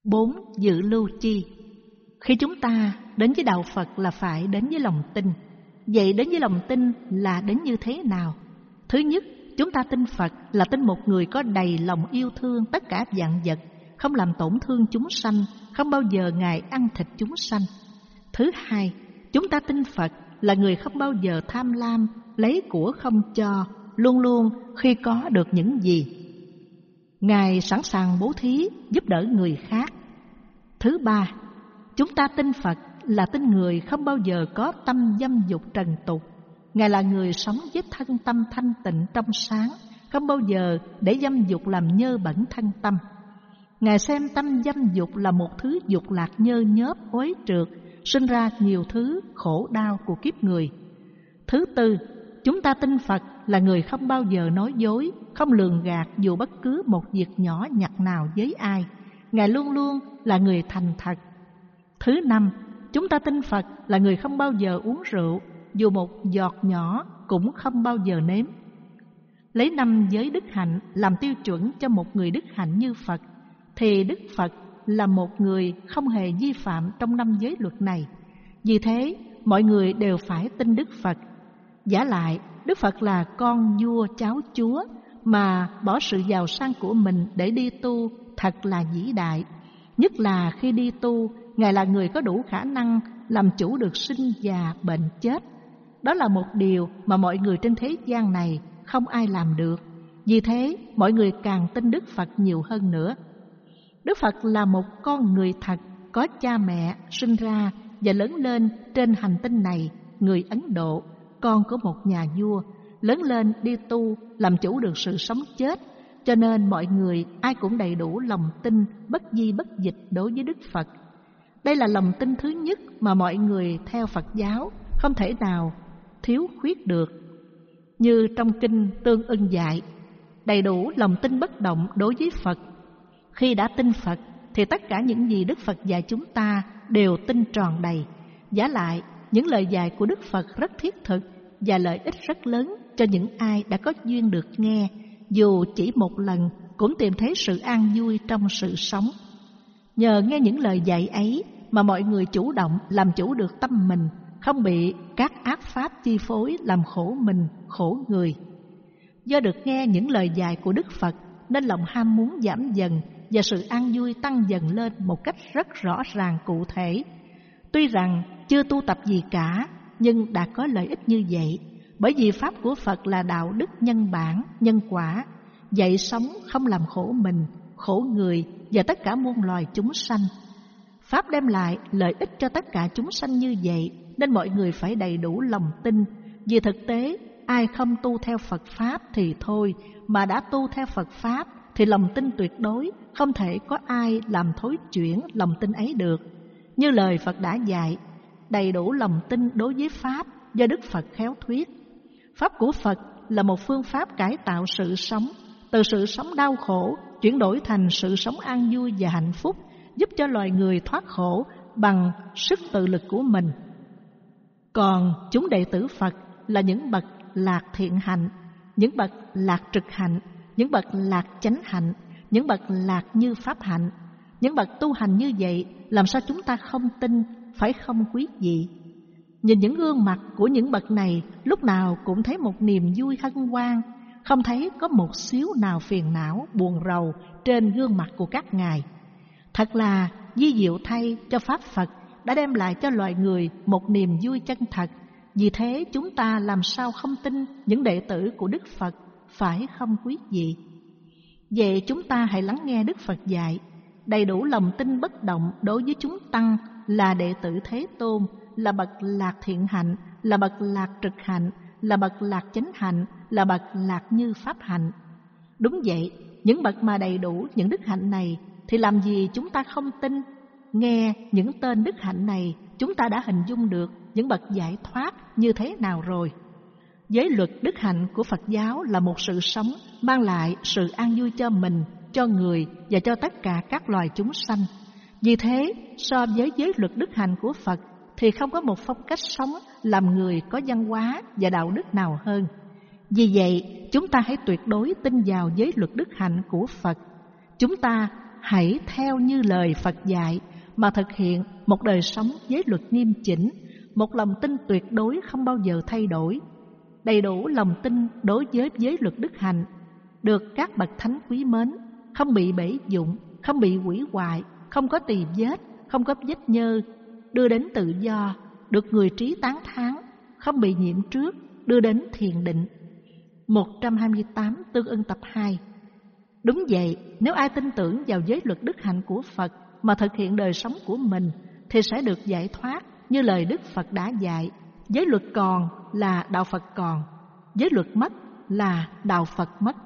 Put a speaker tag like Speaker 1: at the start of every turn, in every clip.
Speaker 1: 4. Dự lưu chi. Khi chúng ta đến với đạo Phật là phải đến với lòng tin. Vậy đến với lòng tin là đến như thế nào? Thứ nhất, chúng ta tin Phật là tin một người có đầy lòng yêu thương tất cả vạn vật, không làm tổn thương chúng sanh, không bao giờ Ngài ăn thịt chúng sanh. Thứ hai, chúng ta tin Phật là người không bao giờ tham lam, lấy của không cho, luôn luôn khi có được những gì, Ngài sẵn sàng bố thí, giúp đỡ người khác. Thứ ba, chúng ta tin Phật là tin người không bao giờ có tâm dâm dục trần tục. Ngài là người sống với thân tâm thanh tịnh trong sáng, không bao giờ để dâm dục làm nhơ bẩn thân tâm. Ngài xem tâm dâm dục là một thứ dục lạc nhơ nhớp, uế trượt, sinh ra nhiều thứ khổ đau của kiếp người. Thứ tư, chúng ta tin Phật là người không bao giờ nói dối, không lường gạt dù bất cứ một việc nhỏ nhặt nào với ai. Ngài luôn luôn là người thành thật. Thứ năm, chúng ta tin Phật là người không bao giờ uống rượu, dù một giọt nhỏ cũng không bao giờ nếm. Lấy 5 giới đức hạnh làm tiêu chuẩn cho một người đức hạnh như Phật, thì Đức Phật là một người không hề vi phạm trong 5 giới luật này. Vì thế, mọi người đều phải tin Đức Phật. Vả lại, Đức Phật là con vua cháu chúa, mà bỏ sự giàu sang của mình để đi tu thật là vĩ đại. Nhất là khi đi tu, Ngài là người có đủ khả năng làm chủ được sinh già bệnh chết. Đó là một điều mà mọi người trên thế gian này không ai làm được. Vì thế, mọi người càng tin Đức Phật nhiều hơn nữa. Đức Phật là một con người thật, có cha mẹ, sinh ra và lớn lên trên hành tinh này, người Ấn Độ, con của một nhà vua, lớn lên đi tu, làm chủ được sự sống chết. Cho nên mọi người ai cũng đầy đủ lòng tin bất di bất dịch đối với Đức Phật. Đây là lòng tin thứ nhất mà mọi người theo Phật giáo không thể nào thiếu khuyết được. Như trong kinh Tương Ưng dạy, đầy đủ lòng tin bất động đối với Phật. Khi đã tin Phật thì tất cả những gì Đức Phật dạy chúng ta đều tin tròn đầy. Vả lại, những lời dạy của Đức Phật rất thiết thực và lợi ích rất lớn cho những ai đã có duyên được nghe, dù chỉ một lần cũng tìm thấy sự an vui trong sự sống. Nhờ nghe những lời dạy ấy mà mọi người chủ động làm chủ được tâm mình, không bị các ác pháp chi phối làm khổ mình, khổ người. Do được nghe những lời dạy của Đức Phật nên lòng ham muốn giảm dần và sự an vui tăng dần lên một cách rất rõ ràng cụ thể. Tuy rằng chưa tu tập gì cả, nhưng đã có lợi ích như vậy, bởi vì pháp của Phật là đạo đức nhân bản, nhân quả, dạy sống không làm khổ mình, khổ người và tất cả muôn loài chúng sanh. Pháp đem lại lợi ích cho tất cả chúng sanh như vậy, nên mọi người phải đầy đủ lòng tin. Vì thực tế, ai không tu theo Phật Pháp thì thôi, mà đã tu theo Phật Pháp thì lòng tin tuyệt đối, không thể có ai làm thối chuyển lòng tin ấy được. Như lời Phật đã dạy, đầy đủ lòng tin đối với Pháp do Đức Phật khéo thuyết. Pháp của Phật là một phương pháp cải tạo sự sống, từ sự sống đau khổ chuyển đổi thành sự sống an vui và hạnh phúc, giúp cho loài người thoát khổ bằng sức tự lực của mình. Còn chúng đệ tử Phật là những bậc lạc thiện hạnh, những bậc lạc trực hạnh, những bậc lạc chánh hạnh, những bậc lạc như pháp hạnh. Những bậc tu hành như vậy, làm sao chúng ta không tin, phải không quý vị? Nhìn những gương mặt của những bậc này, lúc nào cũng thấy một niềm vui hân hoan, không thấy có một xíu nào phiền não, buồn rầu trên gương mặt của các ngài. Thật là vi diệu thay cho Pháp Phật đã đem lại cho loài người một niềm vui chân thật. Vì thế chúng ta làm sao không tin những đệ tử của Đức Phật, phải không quý vị? Vậy chúng ta hãy lắng nghe Đức Phật dạy, đầy đủ lòng tin bất động đối với chúng tăng là đệ tử Thế Tôn, là bậc lạc thiện hạnh, là bậc lạc trực hạnh, là bậc lạc chánh hạnh, là bậc lạc như pháp hạnh. Đúng vậy, những bậc mà đầy đủ những đức hạnh này thì làm gì chúng ta không tin? Nghe những tên đức hạnh này, chúng ta đã hình dung được những bậc giải thoát như thế nào rồi. Giới luật đức hạnh của Phật giáo là một sự sống mang lại sự an vui cho mình, cho người và cho tất cả các loài chúng sanh. Vì thế, so với giới luật đức hạnh của Phật thì không có một phong cách sống làm người có văn hóa và đạo đức nào hơn. Vì vậy, chúng ta hãy tuyệt đối tin vào giới luật đức hạnh của Phật. Chúng ta hãy theo như lời Phật dạy mà thực hiện một đời sống giới luật nghiêm chỉnh, một lòng tin tuyệt đối không bao giờ thay đổi, đầy đủ lòng tin đối với giới luật đức hạnh, được các bậc thánh quý mến, không bị bể dụng, không bị hủy hoại, không có tỳ vết, không có vết nhơ, đưa đến tự do, được người trí tán thán, không bị nhiễm trước, đưa đến thiền định. 128 Tương ưng tập 2. Đúng vậy, nếu ai tin tưởng vào giới luật đức hạnh của Phật mà thực hiện đời sống của mình thì sẽ được giải thoát như lời Đức Phật đã dạy. Giới luật còn là đạo Phật còn, giới luật mất là đạo Phật mất.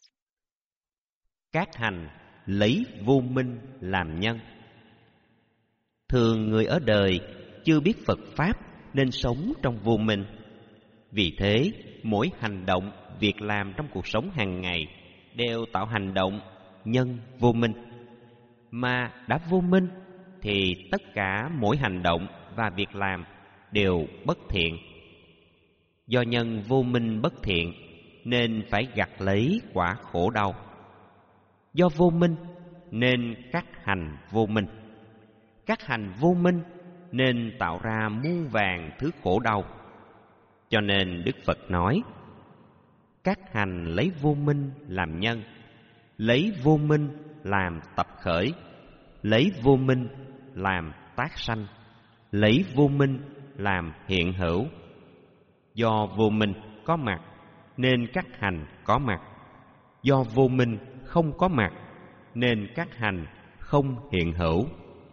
Speaker 2: Các hành lấy vô minh làm nhân. Thường người ở đời chưa biết Phật Pháp nên sống trong vô minh. Vì thế, mỗi hành động, việc làm trong cuộc sống hàng ngày đều tạo hành động nhân vô minh. Mà đã vô minh thì tất cả mỗi hành động và việc làm đều bất thiện. Do nhân vô minh bất thiện nên phải gặt lấy quả khổ đau. Do vô minh nên các hành vô minh. Các hành vô minh nên tạo ra muôn vàn thứ khổ đau. Cho nên Đức Phật nói: các hành lấy vô minh làm nhân, lấy vô minh làm tập khởi, lấy vô minh làm tác sanh, lấy vô minh làm hiện hữu. Do vô minh có mặt nên các hành có mặt. Do vô minh không có mặt nên các hành không hiện hữu.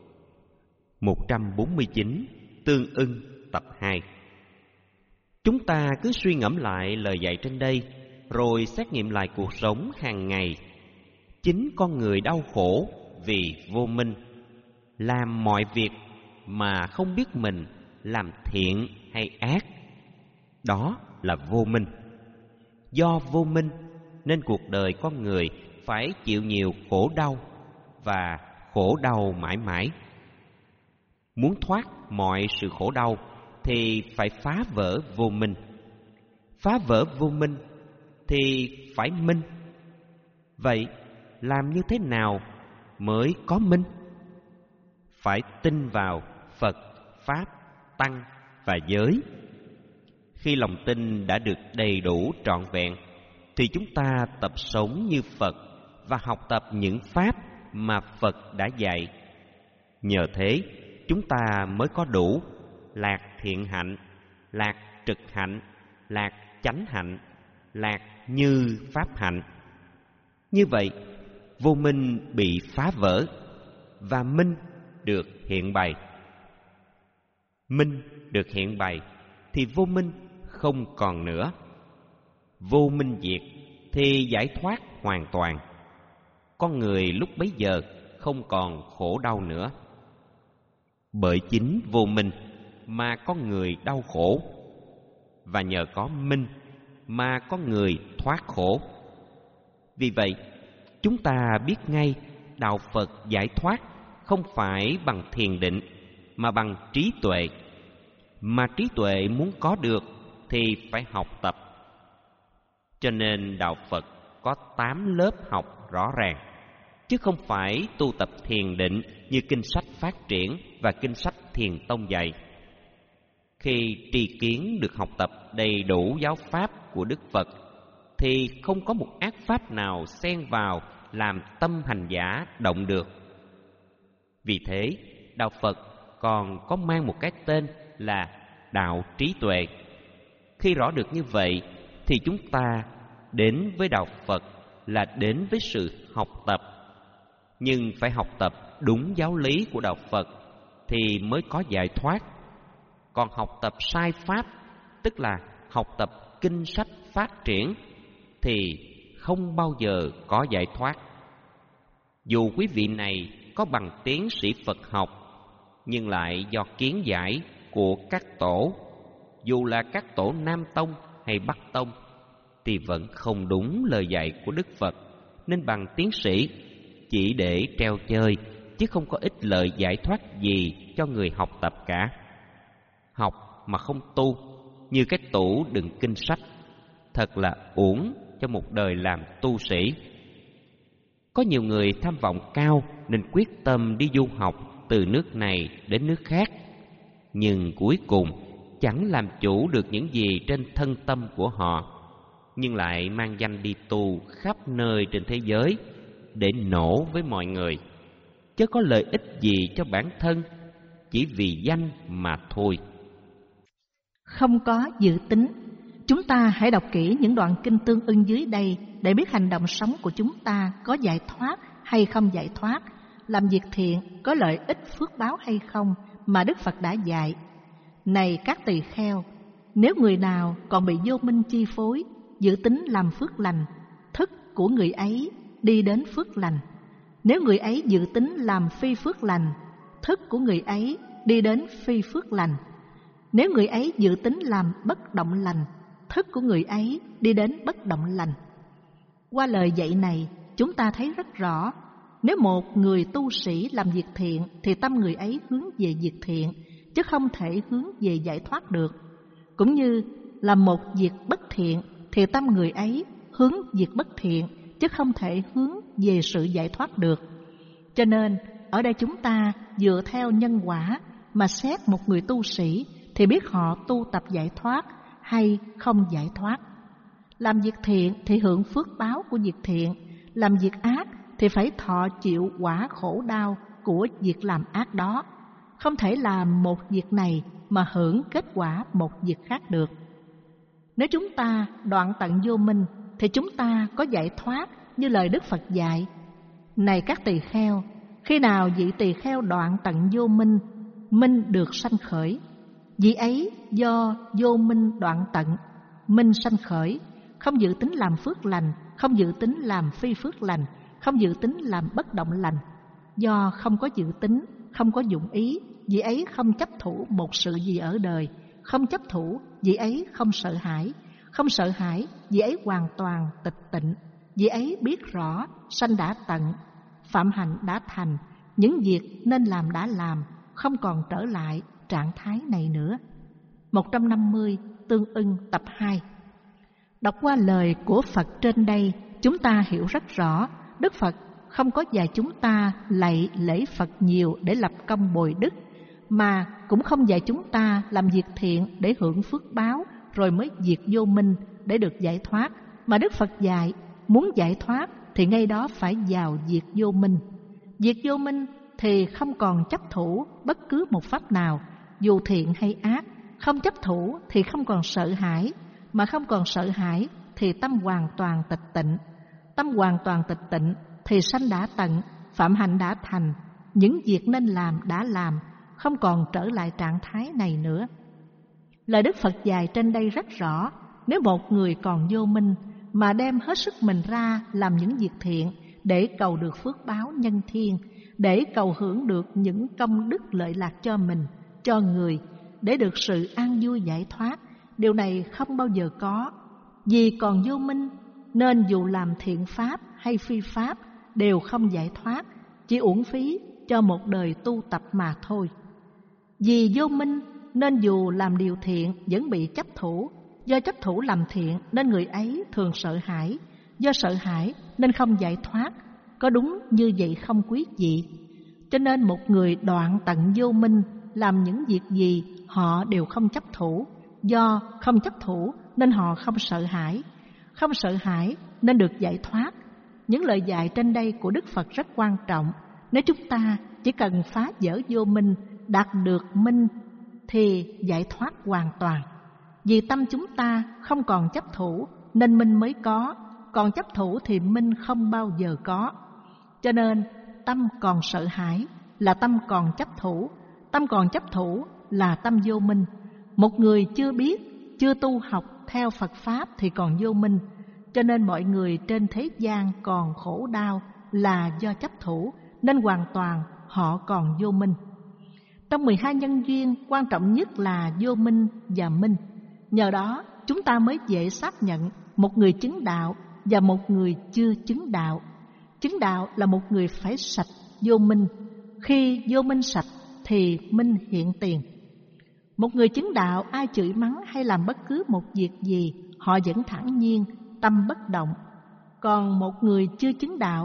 Speaker 2: 149 Tương ưng tập 2. Chúng ta cứ suy ngẫm lại lời dạy trên đây, rồi xét nghiệm lại cuộc sống hàng ngày. Chính con người đau khổ vì vô minh, làm mọi việc mà không biết mình làm thiện hay ác. Đó là vô minh. Do vô minh nên cuộc đời con người phải chịu nhiều khổ đau và khổ đau mãi mãi. Muốn thoát mọi sự khổ đau thì phải phá vỡ vô minh. Phá vỡ vô minh thì phải minh. Vậy làm như thế nào mới có minh? Phải tin vào Phật, Pháp, Tăng và giới. Khi lòng tin đã được đầy đủ trọn vẹn thì chúng ta tập sống như Phật và học tập những pháp mà Phật đã dạy. Nhờ thế chúng ta mới có đủ lạc thiện hạnh, lạc trực hạnh, lạc chánh hạnh, lạc như pháp hạnh. Như vậy vô minh bị phá vỡ và minh được hiện bày. Minh được hiện bày thì vô minh không còn nữa. Vô minh diệt thì giải thoát hoàn toàn. Con người lúc bấy giờ không còn khổ đau nữa. Bởi chính vô minh mà con người đau khổ, và nhờ có minh mà con người thoát khổ. Vì vậy, chúng ta biết ngay đạo Phật giải thoát không phải bằng thiền định mà bằng trí tuệ. Mà trí tuệ muốn có được thì phải học tập. Cho nên đạo Phật có 8 lớp học rõ ràng, chứ không phải tu tập thiền định như kinh sách Phát Triển và kinh sách Thiền Tông dạy. Khi tri kiến được học tập đầy đủ giáo pháp của Đức Phật thì không có một ác pháp nào xen vào làm tâm hành giả động được. Vì thế, đạo Phật còn có mang một cái tên là đạo trí tuệ. Khi rõ được như vậy thì chúng ta đến với đạo Phật là đến với sự học tập. Nhưng phải học tập đúng giáo lý của đạo Phật thì mới có giải thoát. Còn học tập sai pháp, tức là học tập kinh sách Phát Triển, thì không bao giờ có giải thoát. Dù quý vị này có bằng tiến sĩ Phật học, nhưng lại do kiến giải của các tổ, dù là các tổ Nam Tông hay Bắc Tông, thì vẫn không đúng lời dạy của Đức Phật, nên bằng tiến sĩ chỉ để treo chơi, chứ không có ích lợi giải thoát gì cho người học tập cả. Học mà không tu, như cái tủ đựng kinh sách, thật là uổng cho một đời làm tu sĩ. Có nhiều người tham vọng cao nên quyết tâm đi du học từ nước này đến nước khác, nhưng cuối cùng chẳng làm chủ được những gì trên thân tâm của họ, nhưng lại mang danh đi tu khắp nơi trên thế giới để nổ với mọi người, chứ có lợi ích gì cho bản thân, chỉ vì danh mà thôi.
Speaker 1: Không có dự tính. Chúng ta hãy đọc kỹ những đoạn kinh tương ưng dưới đây để biết hành động sống của chúng ta có giải thoát hay không giải thoát, làm việc thiện có lợi ích phước báo hay không mà Đức Phật đã dạy. Này các tỳ kheo, nếu người nào còn bị vô minh chi phối, dự tính làm phước lành, thức của người ấy đi đến phước lành. Nếu người ấy dự tính làm phi phước lành, thức của người ấy đi đến phi phước lành. Nếu người ấy dự tính làm bất động lành, thức của người ấy đi đến bất động lành. Qua lời dạy này, chúng ta thấy rất rõ, nếu một người tu sĩ làm việc thiện thì tâm người ấy hướng về việc thiện, chứ không thể hướng về giải thoát được. Cũng như làm một việc bất thiện thì tâm người ấy hướng việc bất thiện, chứ không thể hướng về sự giải thoát được. Cho nên, ở đây chúng ta dựa theo nhân quả mà xét một người tu sĩ thì biết họ tu tập giải thoát hay không giải thoát. Làm việc thiện thì hưởng phước báo của việc thiện, làm việc ác thì phải thọ chịu quả khổ đau của việc làm ác đó. Không thể làm một việc này mà hưởng kết quả một việc khác được. Nếu chúng ta đoạn tận vô minh thì chúng ta có giải thoát như lời Đức Phật dạy. Này các tỳ kheo, khi nào vị tỳ kheo đoạn tận vô minh, minh được sanh khởi. Vị ấy do vô minh đoạn tận, minh sanh khởi, không dự tính làm phước lành, không dự tính làm phi phước lành, không dự tính làm bất động lành. Do không có dự tính, không có dụng ý, vị ấy không chấp thủ một sự gì ở đời. Không chấp thủ, vị ấy không sợ hãi. Không sợ hãi, vị ấy hoàn toàn tịch tịnh. Vị ấy biết rõ, sanh đã tận, phạm hạnh đã thành, những việc nên làm đã làm, không còn trở lại trạng thái này nữa. 150 tương ưng tập 2. Đọc qua lời của Phật trên đây, chúng ta hiểu rất rõ, Đức Phật không có dạy chúng ta lạy lễ Phật nhiều để lập công bồi đức, mà cũng không dạy chúng ta làm việc thiện để hưởng phước báo rồi mới diệt vô minh để được giải thoát, mà Đức Phật dạy muốn giải thoát thì ngay đó phải vào diệt vô minh. Diệt vô minh thì không còn chấp thủ bất cứ một pháp nào, dù thiện hay ác. Không chấp thủ thì không còn sợ hãi, mà không còn sợ hãi thì tâm hoàn toàn tịch tịnh. Tâm hoàn toàn tịch tịnh thì sanh đã tận, phạm hạnh đã thành, những việc nên làm đã làm, không còn trở lại trạng thái này nữa. Lời Đức Phật dạy trên đây rất rõ, nếu một người còn vô minh mà đem hết sức mình ra làm những việc thiện để cầu được phước báo nhân thiên, để cầu hưởng được những công đức lợi lạc cho mình, cho người, để được sự an vui giải thoát, điều này không bao giờ có. Vì còn vô minh nên dù làm thiện pháp hay phi pháp đều không giải thoát, chỉ uổng phí cho một đời tu tập mà thôi. Vì vô minh nên dù làm điều thiện vẫn bị chấp thủ, do chấp thủ làm thiện nên người ấy thường sợ hãi, do sợ hãi nên không giải thoát. Có đúng như vậy không quý vị? Cho nên một người đoạn tận vô minh làm những việc gì họ đều không chấp thủ, do không chấp thủ nên họ không sợ hãi, không sợ hãi nên được giải thoát. Những lời dạy trên đây của Đức Phật rất quan trọng. Nếu chúng ta chỉ cần phá vỡ vô minh, đạt được minh thì giải thoát hoàn toàn. Vì tâm chúng ta không còn chấp thủ nên minh mới có, còn chấp thủ thì minh không bao giờ có. Cho nên tâm còn sợ hãi là tâm còn chấp thủ, tâm còn chấp thủ là tâm vô minh. Một người chưa biết, chưa tu học theo Phật Pháp thì còn vô minh. Cho nên mọi người trên thế gian còn khổ đau là do chấp thủ, nên hoàn toàn họ còn vô minh. Trong 12 nhân duyên, quan trọng nhất là vô minh và minh. Nhờ đó chúng ta mới dễ xác nhận một người chứng đạo và một người chưa chứng đạo. Chứng đạo là một người phải sạch vô minh. Khi vô minh sạch thì minh hiện tiền. Một người chứng đạo ai chửi mắng hay làm bất cứ một việc gì họ vẫn thản nhiên, tâm bất động. Còn một người chưa chứng đạo,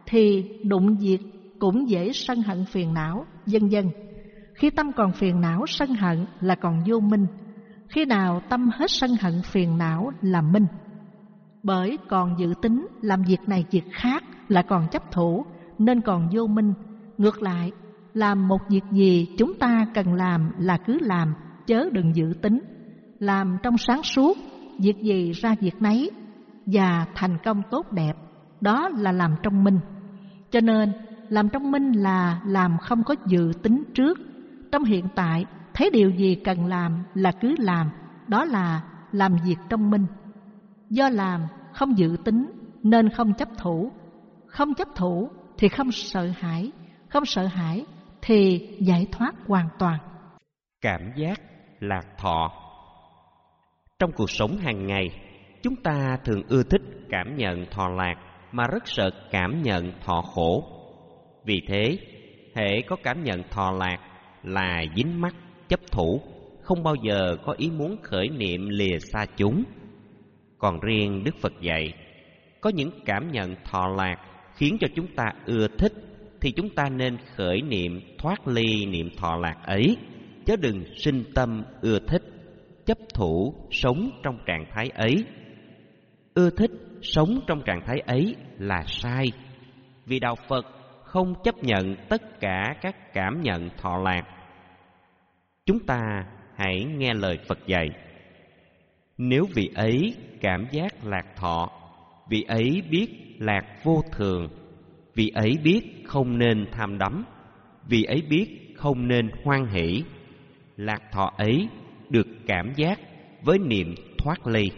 Speaker 1: thì đụng việc cũng dễ sân hận phiền não, vân vân. Khi tâm còn phiền não sân hận là còn vô minh. Khi nào tâm hết sân hận phiền não là minh. Bởi còn dự tính làm việc này việc khác là còn chấp thủ, nên còn vô minh. Ngược lại, làm một việc gì chúng ta cần làm là cứ làm, chớ đừng dự tính. Làm trong sáng suốt, việc gì ra việc nấy, và thành công tốt đẹp, đó là làm trong minh. Cho nên, làm trong minh là làm không có dự tính trước. Trong hiện tại, thấy điều gì cần làm là cứ làm, đó là làm việc trong minh. Do làm không dự tính nên không chấp thủ. Không chấp thủ thì không sợ hãi, không sợ hãi thì giải thoát hoàn toàn.
Speaker 2: Cảm giác lạc thọ. Trong cuộc sống hàng ngày, chúng ta thường ưa thích cảm nhận thọ lạc mà rất sợ cảm nhận thọ khổ. Vì thế, hễ có cảm nhận thọ lạc là dính mắc, chấp thủ, không bao giờ có ý muốn khởi niệm lìa xa chúng. Còn riêng Đức Phật dạy, có những cảm nhận thọ lạc khiến cho chúng ta ưa thích, thì chúng ta nên khởi niệm thoát ly niệm thọ lạc ấy, chớ đừng sinh tâm ưa thích, chấp thủ sống trong trạng thái ấy. Ưa thích sống trong trạng thái ấy là sai, vì đạo Phật không chấp nhận tất cả các cảm nhận thọ lạc. Chúng ta hãy nghe lời Phật dạy. Nếu vị ấy cảm giác lạc thọ, vị ấy biết lạc vô thường, vị ấy biết không nên tham đắm, vị ấy biết không nên hoan hỷ, lạc thọ ấy được cảm giác với niệm thoát ly.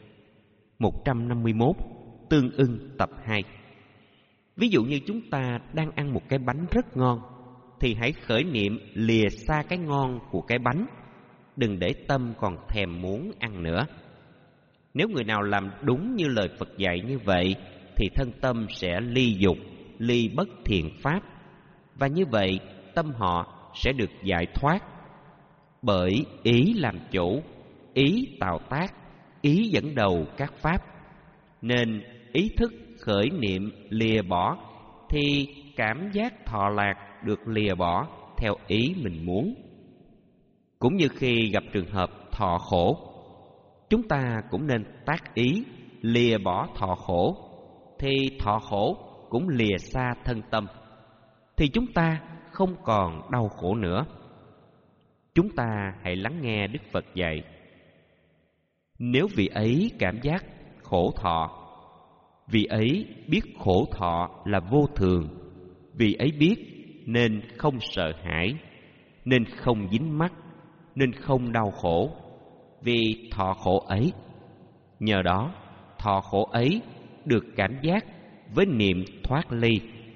Speaker 2: 151. Tương ưng tập 2. Ví dụ như chúng ta đang ăn một cái bánh rất ngon, thì hãy khởi niệm lìa xa cái ngon của cái bánh, đừng để tâm còn thèm muốn ăn nữa. Nếu người nào làm đúng như lời Phật dạy như vậy, thì thân tâm sẽ ly dục, ly bất thiện pháp, và như vậy tâm họ sẽ được giải thoát. Bởi ý làm chủ, ý tạo tác, ý dẫn đầu các pháp, nên ý thức khởi niệm lìa bỏ, thì cảm giác thọ lạc được lìa bỏ theo ý mình muốn. Cũng như khi gặp trường hợp thọ khổ, chúng ta cũng nên tác ý lìa bỏ thọ khổ, thì thọ khổ cũng lìa xa thân tâm, thì chúng ta không còn đau khổ nữa. Chúng ta hãy lắng nghe Đức Phật dạy. Nếu vị ấy cảm giác khổ thọ, vị ấy biết khổ thọ là vô thường, vị ấy biết nên không sợ hãi, nên không dính mắc, nên không đau khổ vì thọ khổ ấy. Nhờ đó, thọ khổ ấy được cảm giác với niệm thoát ly.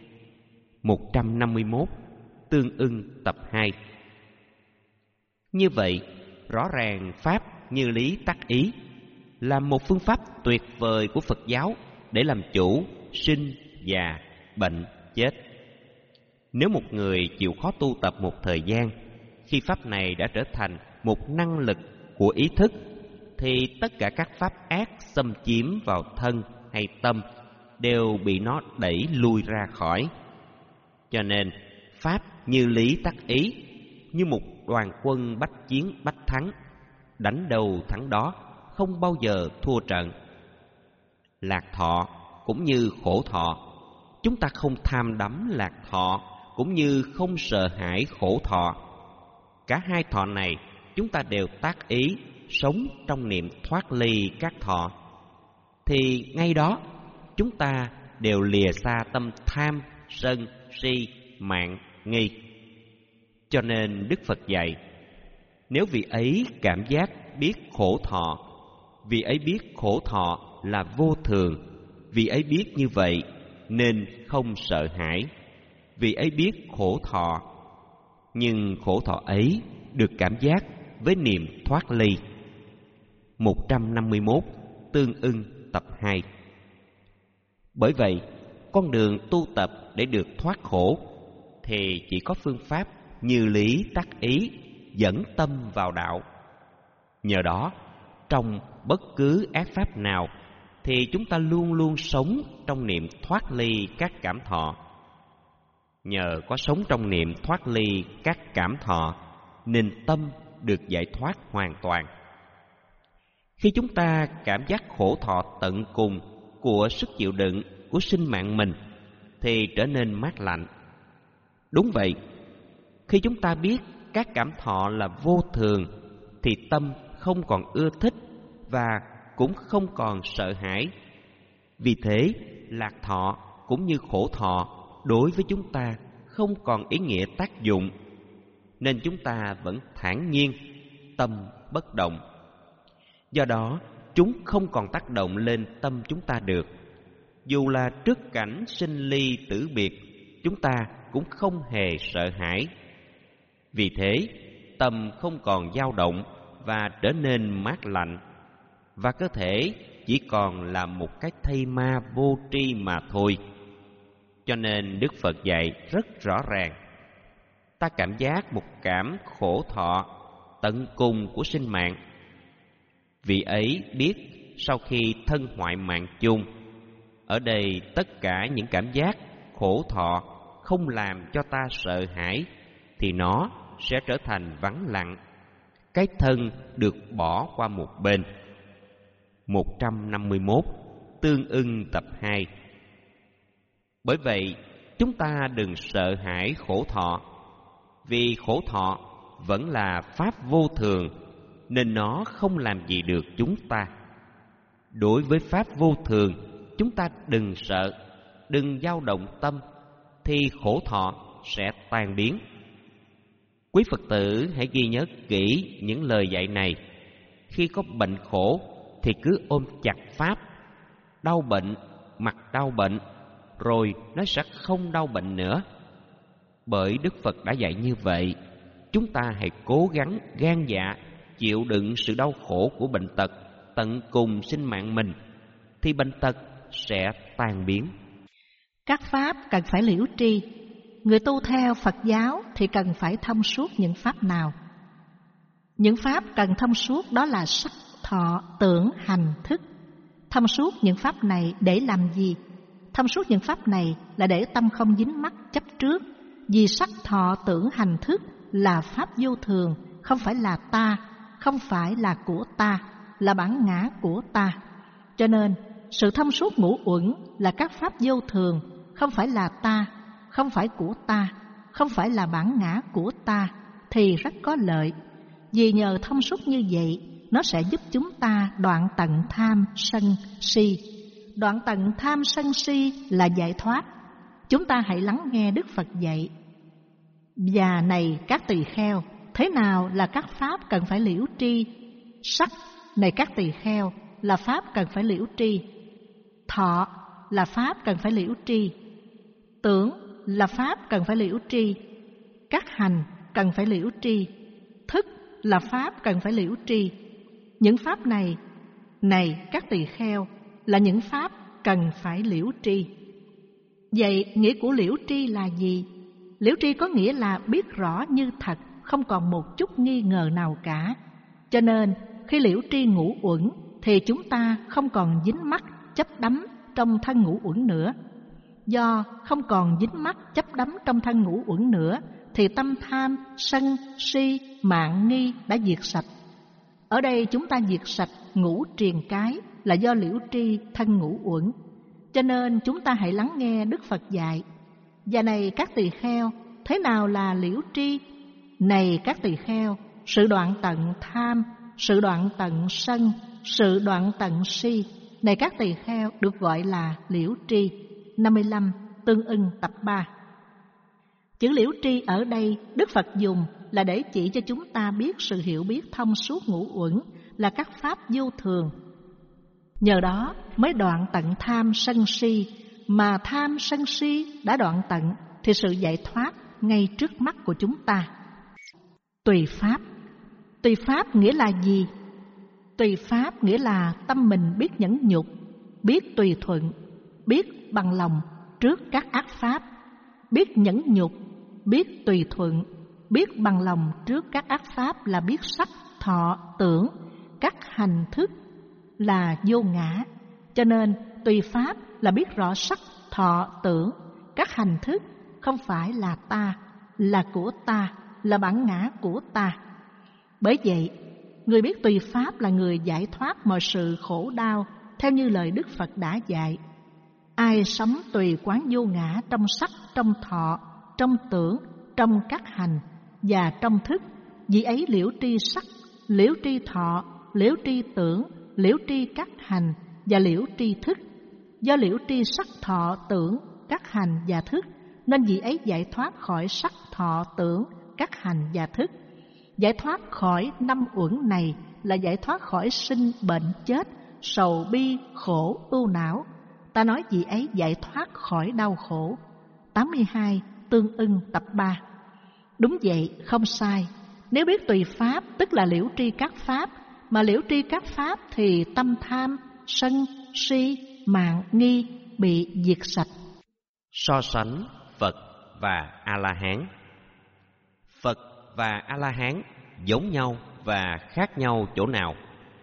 Speaker 2: 151. Tương ưng tập 2. Như vậy, rõ ràng Pháp như lý tắc ý là một phương pháp tuyệt vời của Phật giáo để làm chủ sinh, già, bệnh, chết. Nếu một người chịu khó tu tập một thời gian, khi pháp này đã trở thành một năng lực của ý thức, thì tất cả các pháp ác xâm chiếm vào thân hay tâm đều bị nó đẩy lui ra khỏi. Cho nên, pháp như lý tắc ý, như một đoàn quân bách chiến bách thắng, đánh đầu thắng đó, không bao giờ thua trận. Lạc thọ cũng như khổ thọ, chúng ta không tham đắm lạc thọ, cũng như không sợ hãi khổ thọ. Cả hai thọ này chúng ta đều tác ý sống trong niệm thoát ly các thọ, thì ngay đó chúng ta đều lìa xa tâm tham, sân, si, mạn, nghi. Cho nên Đức Phật dạy, nếu vị ấy cảm giác biết khổ thọ, vị ấy biết khổ thọ là vô thường, vị ấy biết như vậy nên không sợ hãi, vị ấy biết khổ thọ, nhưng khổ thọ ấy được cảm giác với niệm thoát ly. 151. Tương ưng tập 2. Bởi vậy, con đường tu tập để được thoát khổ thì chỉ có phương pháp như lý tắc ý, dẫn tâm vào đạo. Nhờ đó, trong bất cứ ác pháp nào thì chúng ta luôn luôn sống trong niệm thoát ly các cảm thọ. Nhờ có sống trong niệm thoát ly các cảm thọ nên tâm được giải thoát hoàn toàn. Khi chúng ta cảm giác khổ thọ tận cùng của sức chịu đựng của sinh mạng mình thì trở nên mát lạnh. Đúng vậy, khi chúng ta biết các cảm thọ là vô thường thì tâm không còn ưa thích và cũng không còn sợ hãi. Vì thế, lạc thọ cũng như khổ thọ đối với chúng ta không còn ý nghĩa tác dụng, nên chúng ta vẫn thản nhiên, tâm bất động. Do đó, chúng không còn tác động lên tâm chúng ta được. Dù là trước cảnh sinh ly tử biệt, chúng ta cũng không hề sợ hãi. Vì thế, tâm không còn dao động và trở nên mát lạnh, và cơ thể chỉ còn là một cái thây ma vô tri mà thôi. Cho nên Đức Phật dạy rất rõ ràng, ta cảm giác một cảm khổ thọ tận cùng của sinh mạng. Vị ấy biết sau khi thân hoại mạng chung, ở đây tất cả những cảm giác khổ thọ không làm cho ta sợ hãi thì nó sẽ trở thành vắng lặng. Cái thân được bỏ qua một bên. 151 tương ưng tập 2. Bởi vậy, chúng ta đừng sợ hãi khổ thọ, vì khổ thọ vẫn là pháp vô thường nên nó không làm gì được chúng ta. Đối với pháp vô thường, chúng ta đừng sợ, đừng dao động tâm, thì khổ thọ sẽ tan biến. Quý Phật tử hãy ghi nhớ kỹ những lời dạy này. Khi có bệnh khổ thì cứ ôm chặt pháp. Đau bệnh, mặc đau bệnh, rồi nó sẽ không đau bệnh nữa. Bởi Đức Phật đã dạy như vậy, chúng ta hãy cố gắng gan dạ chịu đựng sự đau khổ của bệnh tật tận cùng sinh mạng mình, thì bệnh tật sẽ tan biến.
Speaker 1: Các pháp cần phải liễu tri. Người tu theo Phật giáo thì cần phải thông suốt những pháp nào? Những pháp cần thông suốt đó là sắc, thọ, tưởng, hành, thức. Thông suốt những pháp này để làm gì? Thông suốt những pháp này là để tâm không dính mắc chấp trước. Vì sắc, thọ, tưởng, hành, thức là pháp vô thường, không phải là ta, không phải là của ta, là bản ngã của ta. Cho nên, sự thông suốt ngũ uẩn là các pháp vô thường, không phải là ta, không phải của ta, không phải là bản ngã của ta, thì rất có lợi. Vì nhờ thông suốt như vậy, nó sẽ giúp chúng ta đoạn tận tham, sân, si. Đoạn tận tham, sân, si là giải thoát. Chúng ta hãy lắng nghe Đức Phật dạy. Và này các tỳ kheo, thế nào là các pháp cần phải liễu tri? Sắc, này các tỳ kheo, là pháp cần phải liễu tri. Thọ là pháp cần phải liễu tri. Tưởng là pháp cần phải liễu tri. Các hành cần phải liễu tri. Thức là pháp cần phải liễu tri. Những pháp này, này các tỳ kheo, là những pháp cần phải liễu tri. Vậy nghĩa của liễu tri là gì? Liễu tri có nghĩa là biết rõ như thật, không còn một chút nghi ngờ nào cả. Cho nên khi liễu tri ngũ uẩn thì chúng ta không còn dính mắc chấp đắm trong thân ngũ uẩn nữa. Do không còn dính mắc chấp đắm trong thân ngũ uẩn nữa thì tâm tham, sân, si, mạn, nghi đã diệt sạch. Ở đây chúng ta diệt sạch ngũ triền cái là do liễu tri thân ngũ uẩn. Cho nên chúng ta hãy lắng nghe Đức Phật dạy. Và này các tỳ kheo, thế nào là liễu tri? Này các tỳ kheo, sự đoạn tận tham, sự đoạn tận sân, sự đoạn tận si, này các tỳ kheo được gọi là liễu tri. 55 tương ưng tập 3. Chữ liễu tri ở đây Đức Phật dùng là để chỉ cho chúng ta biết sự hiểu biết thông suốt ngũ uẩn là các pháp vô thường. Nhờ đó mới đoạn tận tham sân si, mà tham sân si đã đoạn tận thì sự giải thoát ngay trước mắt của chúng ta. Tùy pháp. Tùy pháp nghĩa là gì? Tùy pháp nghĩa là tâm mình biết nhẫn nhục, biết tùy thuận, biết bằng lòng trước các ác pháp, biết nhẫn nhục, biết tùy thuận, biết bằng lòng trước các ác pháp là biết sắc, thọ, tưởng, các hành thức là vô ngã. Cho nên tùy pháp là biết rõ sắc, thọ, tưởng, các hành thức không phải là ta, là của ta, là bản ngã của ta. Bởi vậy, người biết tùy pháp là người giải thoát mọi sự khổ đau theo như lời Đức Phật đã dạy. Ai sống tùy quán vô ngã trong sắc, trong thọ, trong tưởng, trong các hành và trong thức, vì ấy liễu tri sắc, liễu tri thọ, liễu tri tưởng, liễu tri các hành và liễu tri thức. Do liễu tri sắc, thọ, tưởng, các hành và thức, nên vị ấy giải thoát khỏi sắc, thọ, tưởng, các hành và thức. Giải thoát khỏi năm uẩn này là giải thoát khỏi sinh, bệnh, chết, sầu, bi, khổ, ưu não. Ta nói vị ấy giải thoát khỏi đau khổ. 82. Tương ưng tập 3. Đúng vậy, không sai. Nếu biết tùy pháp, tức là liễu tri các pháp, mà liễu tri các pháp thì tâm tham, sân, si, mạn, nghi bị diệt sạch.
Speaker 2: So sánh Phật và A-la-hán. Phật và A-la-hán giống nhau và khác nhau chỗ nào?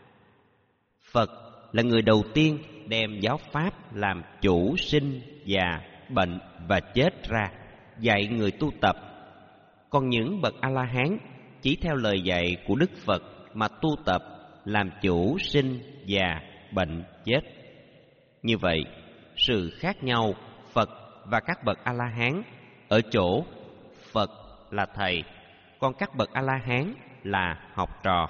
Speaker 2: Phật là người đầu tiên đem giáo pháp làm chủ sinh, già, bệnh và chết ra, dạy người tu tập. Còn những bậc A-la-hán chỉ theo lời dạy của Đức Phật mà tu tập, làm chủ sinh, già, bệnh, chết. Như vậy, sự khác nhau Phật và các bậc A-la-hán ở chỗ Phật là thầy, còn các bậc A-la-hán là học trò.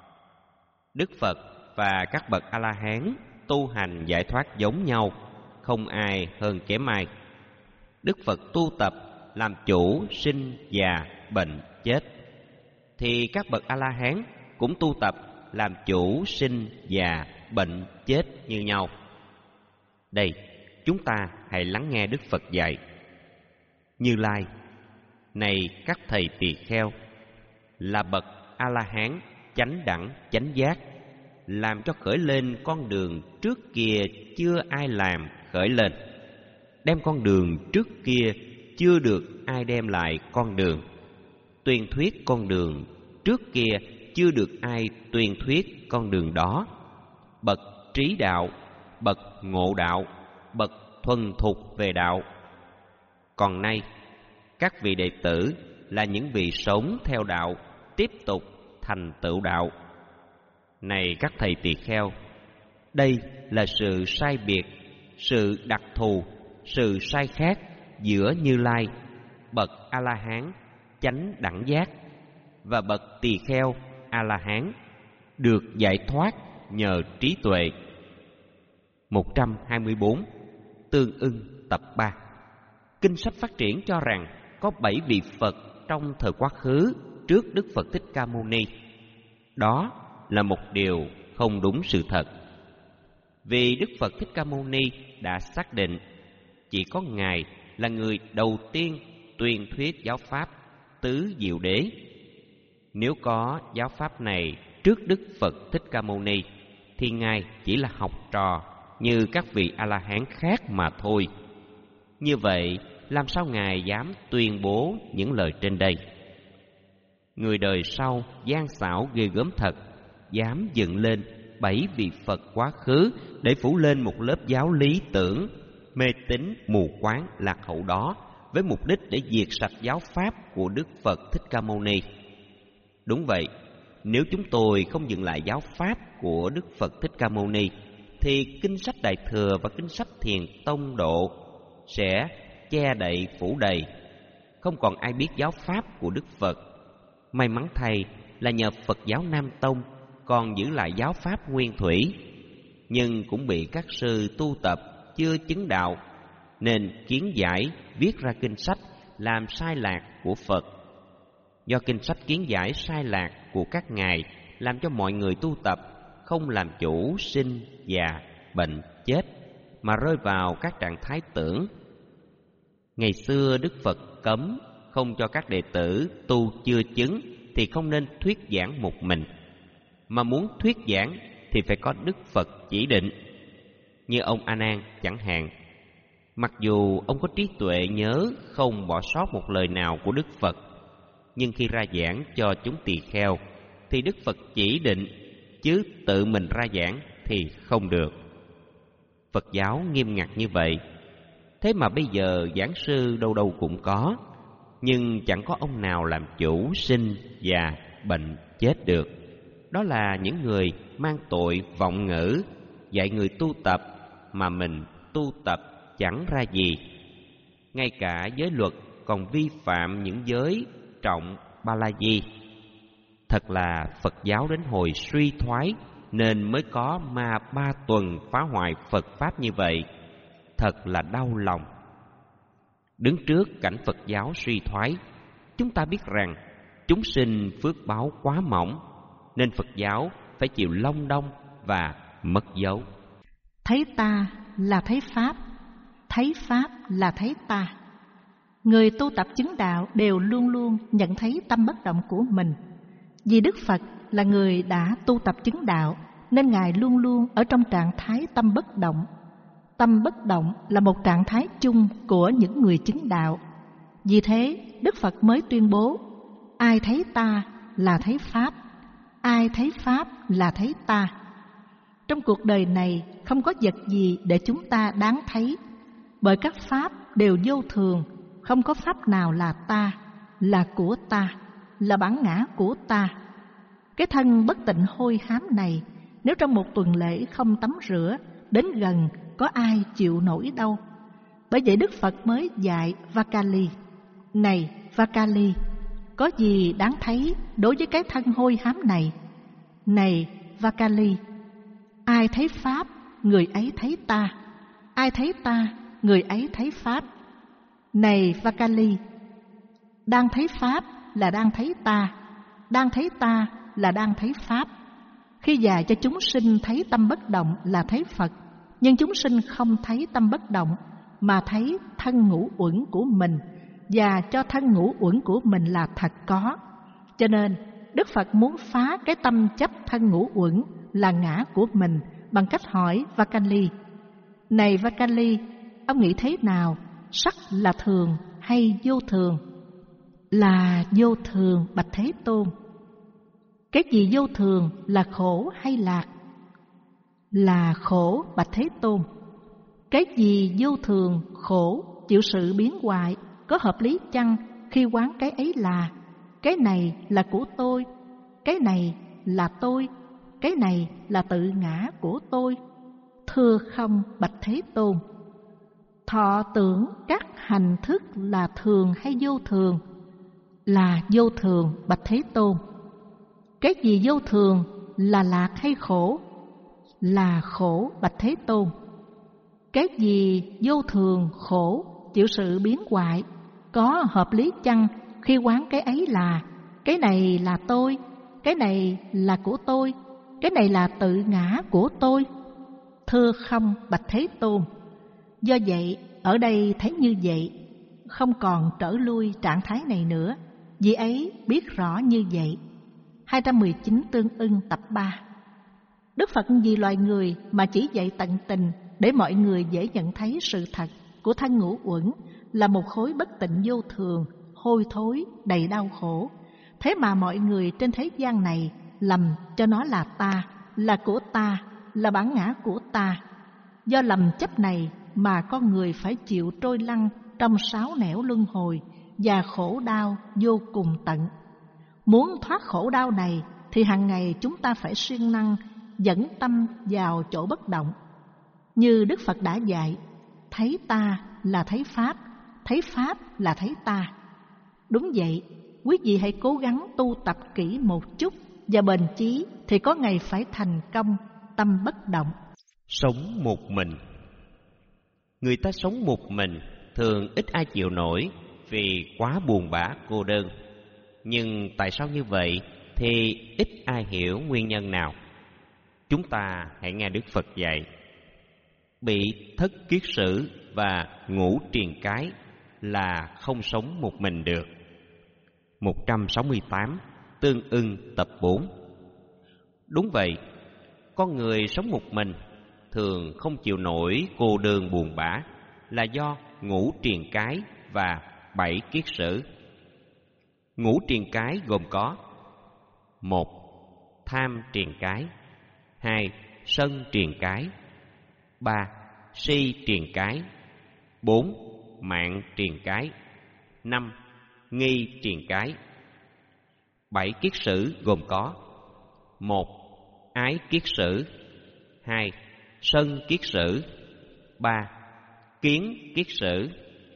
Speaker 2: Đức Phật và các bậc A-la-hán tu hành giải thoát giống nhau, không ai hơn kém ai. Đức Phật tu tập làm chủ sinh, già, bệnh, chết, thì các bậc A-la-hán cũng tu tập làm chủ sinh, già, bệnh, chết như nhau. Đây, chúng ta hãy lắng nghe Đức Phật dạy. Như Lai, này các thầy tỳ kheo, là bậc A-la-hán chánh đẳng chánh giác, làm cho khởi lên con đường trước kia chưa ai làm khởi lên, đem con đường trước kia chưa được ai đem lại con đường, tuyên thuyết con đường trước kia chưa được ai tuyên thuyết con đường đó. Bậc trí đạo, bậc ngộ đạo, bậc thuần thục về đạo. Còn nay, các vị đệ tử là những vị sống theo đạo, tiếp tục thành tựu đạo. Này các thầy tỳ kheo, đây là sự sai biệt, sự đặc thù, sự sai khác giữa Như Lai, bậc A-la-hán chánh đẳng giác, và bậc tỳ kheo A-la-hán được giải thoát nhờ trí tuệ. 124. Tương ưng tập 3. Kinh sách phát triển cho rằng có 7 vị Phật trong thời quá khứ trước Đức Phật Thích Ca Mâu Ni. Đó là một điều không đúng sự thật. Vì Đức Phật Thích Ca Mâu Ni đã xác định chỉ có Ngài là người đầu tiên tuyên thuyết giáo pháp Tứ Diệu Đế. Nếu có giáo pháp này trước Đức Phật Thích Ca Mâu Ni thì Ngài chỉ là học trò như các vị A-la-hán khác mà thôi. Như vậy, làm sao Ngài dám tuyên bố những lời trên đây? Người đời sau gian xảo ghê gớm thật, dám dựng lên 7 vị Phật quá khứ để phủ lên một lớp giáo lý tưởng mê tín mù quáng lạc hậu đó, với mục đích để diệt sạch giáo pháp của Đức Phật Thích Ca Mâu Ni. Đúng vậy, nếu chúng tôi không dừng lại giáo pháp của Đức Phật Thích Ca Mâu Ni thì kinh sách Đại Thừa và kinh sách Thiền Tông Độ sẽ che đậy phủ đầy, không còn ai biết giáo pháp của Đức Phật. May mắn thay là nhờ Phật giáo Nam Tông còn giữ lại giáo pháp nguyên thủy, nhưng cũng bị các sư tu tập chưa chứng đạo nên kiến giải viết ra kinh sách làm sai lạc của Phật. Do kinh sách kiến giải sai lạc của các ngài làm cho mọi người tu tập không làm chủ sinh, già, bệnh, chết, mà rơi vào các trạng thái tưởng. Ngày xưa Đức Phật cấm không cho các đệ tử tu chưa chứng thì không nên thuyết giảng một mình, mà muốn thuyết giảng thì phải có Đức Phật chỉ định. Như ông A Nan chẳng hạn, mặc dù ông có trí tuệ nhớ không bỏ sót một lời nào của Đức Phật, nhưng khi ra giảng cho chúng tỳ kheo thì Đức Phật chỉ định, chứ tự mình ra giảng thì không được. Phật giáo nghiêm ngặt như vậy, thế mà bây giờ giảng sư đâu đâu cũng có, nhưng chẳng có ông nào làm chủ sinh, già, bệnh, chết được. Đó là những người mang tội vọng ngữ, dạy người tu tập mà mình tu tập chẳng ra gì. Ngay cả giới luật còn vi phạm những giới trọng ba la di. Thật là Phật giáo đến hồi suy thoái nên mới có ma 3 tuần phá hoại Phật Pháp như vậy. Thật là đau lòng. Đứng trước cảnh Phật giáo suy thoái, chúng ta biết rằng chúng sinh phước báo quá mỏng, nên Phật giáo phải chịu lông đong và mất dấu.
Speaker 1: Thấy ta là thấy Pháp, thấy Pháp là thấy ta. Người tu tập chứng đạo đều luôn luôn nhận thấy tâm bất động của mình. Vì Đức Phật là người đã tu tập chứng đạo, nên Ngài luôn luôn ở trong trạng thái tâm bất động. Tâm bất động là một trạng thái chung của những người chứng đạo. Vì thế, Đức Phật mới tuyên bố: ai thấy ta là thấy Pháp, ai thấy Pháp là thấy ta. Trong cuộc đời này không có vật gì để chúng ta đáng thấy, bởi các Pháp đều vô thường, không có Pháp nào là ta, là của ta, là bản ngã của ta. Cái thân bất tịnh hôi hám này, nếu trong một tuần lễ không tắm rửa, đến gần có ai chịu nổi đâu. Bởi vậy Đức Phật mới dạy Vakali: này Vakali, có gì đáng thấy đối với cái thân hôi hám này? Này Vakali, ai thấy Pháp, người ấy thấy ta. Ai thấy ta, người ấy thấy Pháp. Này Vakali, đang thấy Pháp là đang thấy ta, đang thấy ta là đang thấy Pháp. Khi dạy cho chúng sinh thấy tâm bất động là thấy Phật, nhưng chúng sinh không thấy tâm bất động, mà thấy thân ngũ uẩn của mình, và cho thân ngũ uẩn của mình là thật có. Cho nên Đức Phật muốn phá cái tâm chấp thân ngũ uẩn là ngã của mình bằng cách hỏi Vakali: này Vakali, ông nghĩ thế nào? Sắc là thường hay vô thường? Là vô thường, bạch Thế Tôn. Cái gì vô thường, là khổ hay lạc? Là khổ, bạch Thế Tôn. Cái gì vô thường, khổ, chịu sự biến hoại, có hợp lý chăng khi quán cái ấy là: cái này là của tôi, cái này là tôi, cái này là tự ngã của tôi? Thưa không, bạch Thế Tôn. Thọ tưởng các hành thức là thường hay vô thường? Là vô thường, bạch Thế Tôn. Cái gì vô thường, là lạc hay khổ? Là khổ, bạch Thế Tôn. Cái gì vô thường, khổ, chịu sự biến hoại, có hợp lý chăng khi quán cái ấy là: cái này là tôi, cái này là của tôi, cái này là tự ngã của tôi? Thưa không, bạch Thế Tôn. Do vậy, ở đây thấy như vậy, không còn trở lui trạng thái này nữa. Vì ấy biết rõ như vậy. 219 tương ưng tập 3. Đức Phật vì loài người mà chỉ dạy tận tình để mọi người dễ nhận thấy sự thật của thân ngũ uẩn là một khối bất tịnh vô thường, hôi thối, đầy đau khổ. Thế mà mọi người trên thế gian này lầm cho nó là ta, là của ta, là bản ngã của ta. Do lầm chấp này mà con người phải chịu trôi lăn trong 6 nẻo luân hồi và khổ đau vô cùng tận. Muốn thoát khổ đau này thì hàng ngày chúng ta phải siêng năng dẫn tâm vào chỗ bất động. Như Đức Phật đã dạy: thấy ta là thấy Pháp, thấy Pháp là thấy ta. Đúng vậy, quý vị hãy cố gắng tu tập kỹ một chút và bền chí thì có ngày phải thành công tâm bất động.
Speaker 2: Sống một mình. Người ta sống một mình thường ít ai chịu nổi vì quá buồn bã cô đơn. Nhưng tại sao như vậy thì ít ai hiểu nguyên nhân nào. Chúng ta hãy nghe Đức Phật dạy: bị thất kiết sử và ngũ triền cái là không sống một mình được. 168 tương ưng tập 4. Đúng vậy, con người sống một mình thường không chịu nổi cô đơn buồn bã là do ngũ triền cái và 7 kiết sử. Ngũ triền cái gồm có: 1. Tham triền cái, 2. Sân triền cái, 3. si triền cái. 4. Mạng triền cái. 5. Nghi triền cái. 7 kiết sử gồm có: 1. Ái kiết sử. 2. Sân kiết sử. 3. Kiến kiết sử.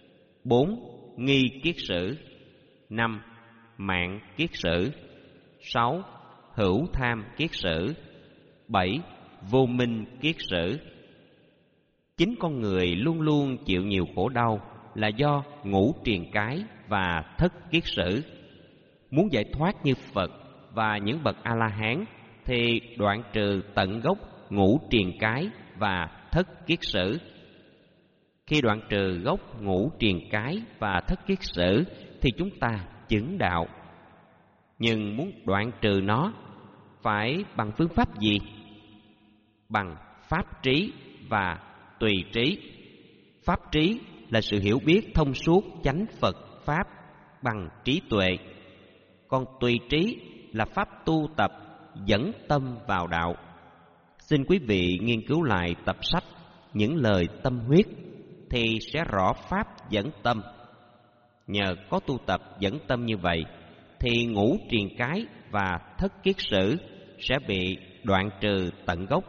Speaker 2: 4. Nghi kiết sử. 5. Mạng kiết sử. 6. Hữu tham kiết sử. 7. Vô minh kiết sử. Chính con người luôn luôn chịu nhiều khổ đau là do ngũ triền cái và thất kiết sử. Muốn giải thoát như Phật và những bậc A-la-hán thì đoạn trừ tận gốc ngũ triền cái và thất kiết sử. Khi đoạn trừ gốc ngũ triền cái và thất kiết sử thì chúng ta chứng đạo. Nhưng muốn đoạn trừ nó phải bằng phương pháp gì? Bằng pháp trí và tùy trí. Pháp trí là sự hiểu biết thông suốt chánh Phật Pháp bằng trí tuệ. Còn tùy trí là pháp tu tập dẫn tâm vào đạo. Xin quý vị nghiên cứu lại tập sách Những lời tâm huyết thì sẽ rõ pháp dẫn tâm. Nhờ có tu tập dẫn tâm như vậy thì ngũ triền cái và thất kiết sử sẽ bị đoạn trừ tận gốc.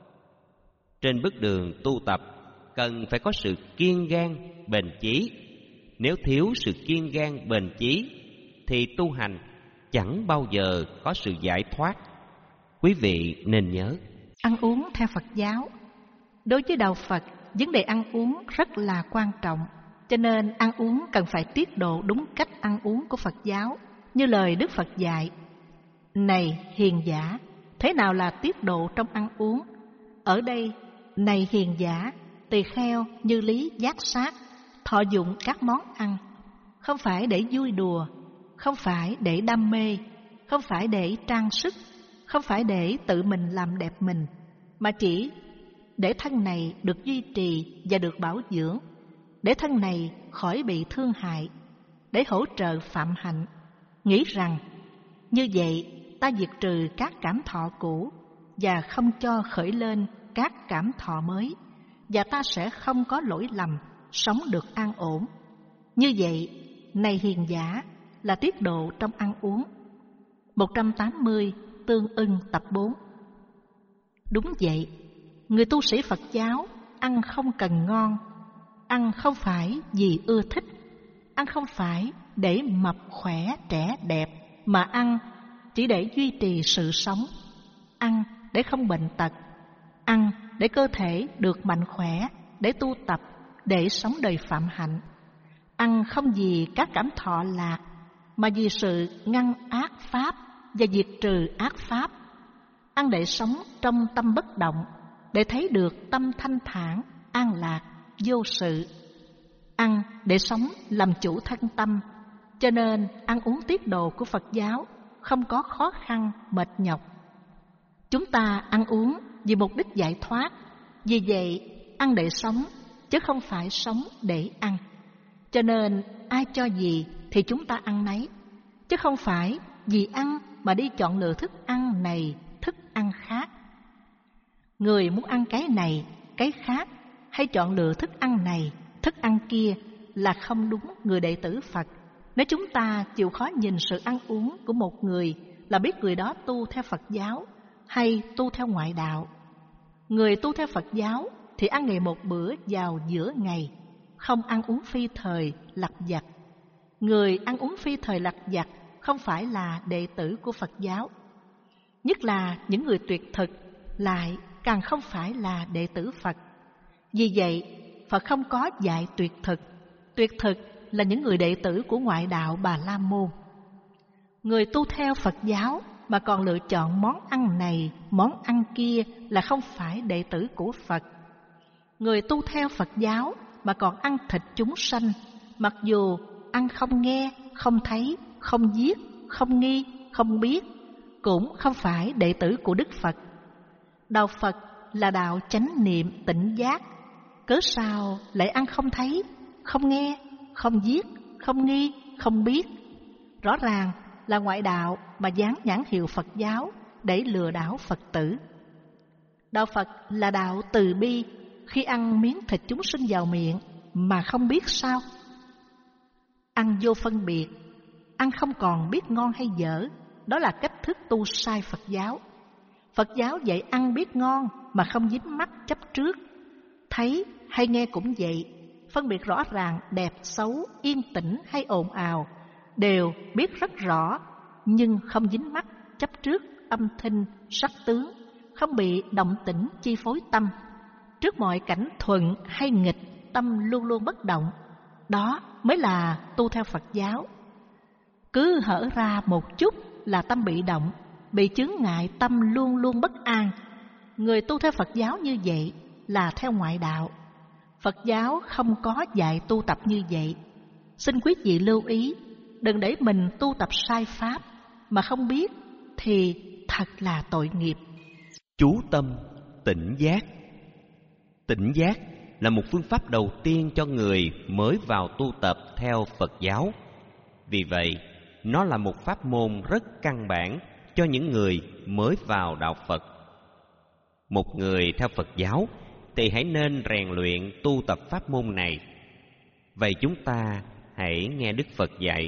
Speaker 2: Trên bước đường tu tập cần phải có sự kiên gan bền chí. Nếu thiếu sự kiên gan bền chí thì tu hành chẳng bao giờ có sự giải thoát. Quý vị nên nhớ,
Speaker 1: ăn uống theo Phật giáo. Đối với đạo Phật, vấn đề ăn uống rất là quan trọng. Cho nên ăn uống cần phải tiết độ đúng cách ăn uống của Phật giáo, như lời Đức Phật dạy: này hiền giả, thế nào là tiết độ trong ăn uống? Ở đây, này hiền giả, tỳ kheo như lý giác sát thọ dụng các món ăn, không phải để vui đùa, không phải để đam mê, không phải để trang sức, không phải để tự mình làm đẹp mình, mà chỉ để thân này được duy trì và được bảo dưỡng, để thân này khỏi bị thương hại, để hỗ trợ phạm hạnh. Nghĩ rằng như vậy ta diệt trừ các cảm thọ cũ và không cho khởi lên các cảm thọ mới, và ta sẽ không có lỗi lầm, sống được an ổn. Như vậy, này hiền giả, là tiết độ trong ăn uống. 180 Tương ưng tập 4. Đúng vậy, người tu sĩ Phật giáo ăn không cần ngon, ăn không phải vì ưa thích, ăn không phải để mập khỏe trẻ đẹp, mà ăn chỉ để duy trì sự sống, ăn để không bệnh tật, ăn để cơ thể được mạnh khỏe, để tu tập, để sống đời phạm hạnh. Ăn không vì các cảm thọ lạc, mà vì sự ngăn ác pháp và diệt trừ ác pháp. Ăn để sống trong tâm bất động, để thấy được tâm thanh thản, an lạc, vô sự. Ăn để sống làm chủ thân tâm. Cho nên ăn uống tiết độ của Phật giáo không có khó khăn, mệt nhọc. Chúng ta ăn uống vì mục đích giải thoát. Vì vậy, ăn để sống, chứ không phải sống để ăn. Cho nên ai cho gì thì chúng ta ăn nấy, chứ không phải vì ăn mà đi chọn lựa thức ăn này, thức ăn khác. Người muốn ăn cái này, cái khác, hay chọn lựa thức ăn này, thức ăn kia là không đúng người đệ tử Phật. Nếu chúng ta chịu khó nhìn sự ăn uống của một người là biết người đó tu theo Phật giáo hay tu theo ngoại đạo. Người tu theo Phật giáo thì ăn ngày một bữa vào giữa ngày, không ăn uống phi thời lặt vặt. Người ăn uống phi thời lặt vặt không phải là đệ tử của Phật giáo. Nhất là những người tuyệt thực lại càng không phải là đệ tử Phật. Vì vậy, Phật không có dạy tuyệt thực. Tuyệt thực là những người đệ tử của ngoại đạo Bà La Môn. Người tu theo Phật giáo mà còn lựa chọn món ăn này, món ăn kia là không phải đệ tử của Phật. Người tu theo Phật giáo mà còn ăn thịt chúng sanh, mặc dù ăn không nghe, không thấy, không giết, không nghi, không biết, cũng không phải đệ tử của Đức Phật. Đạo Phật là đạo chánh niệm tỉnh giác, cớ sao lại ăn không thấy, không nghe, không giết, không nghi, không biết? Rõ ràng là ngoại đạo mà dán nhãn hiệu Phật giáo để lừa đảo Phật tử. Đạo Phật là đạo từ bi, khi ăn miếng thịt chúng sinh vào miệng mà không biết sao? Ăn vô phân biệt, ăn không còn biết ngon hay dở, đó là cách thức tu sai Phật giáo. Phật giáo dạy ăn biết ngon mà không dính mắc chấp trước. Thấy hay nghe cũng vậy, phân biệt rõ ràng đẹp xấu, yên tĩnh hay ồn ào, đều biết rất rõ, nhưng không dính mắc chấp trước âm thanh, sắc tướng, không bị động tĩnh chi phối tâm. Trước mọi cảnh thuận hay nghịch, tâm luôn luôn bất động. Đó mới là tu theo Phật giáo. Cứ hở ra một chút là tâm bị động, bị chướng ngại, tâm luôn luôn bất an. Người tu theo Phật giáo như vậy là theo ngoại đạo. Phật giáo không có dạy tu tập như vậy. Xin quý vị lưu ý, đừng để mình tu tập sai pháp mà không biết thì thật là tội nghiệp.
Speaker 2: Chú tâm tỉnh giác. Tỉnh giác là một phương pháp đầu tiên cho người mới vào tu tập theo Phật giáo. Vì vậy, nó là một pháp môn rất căn bản cho những người mới vào đạo Phật. Một người theo Phật giáo thì hãy nên rèn luyện tu tập pháp môn này. Vậy chúng ta hãy nghe Đức Phật dạy.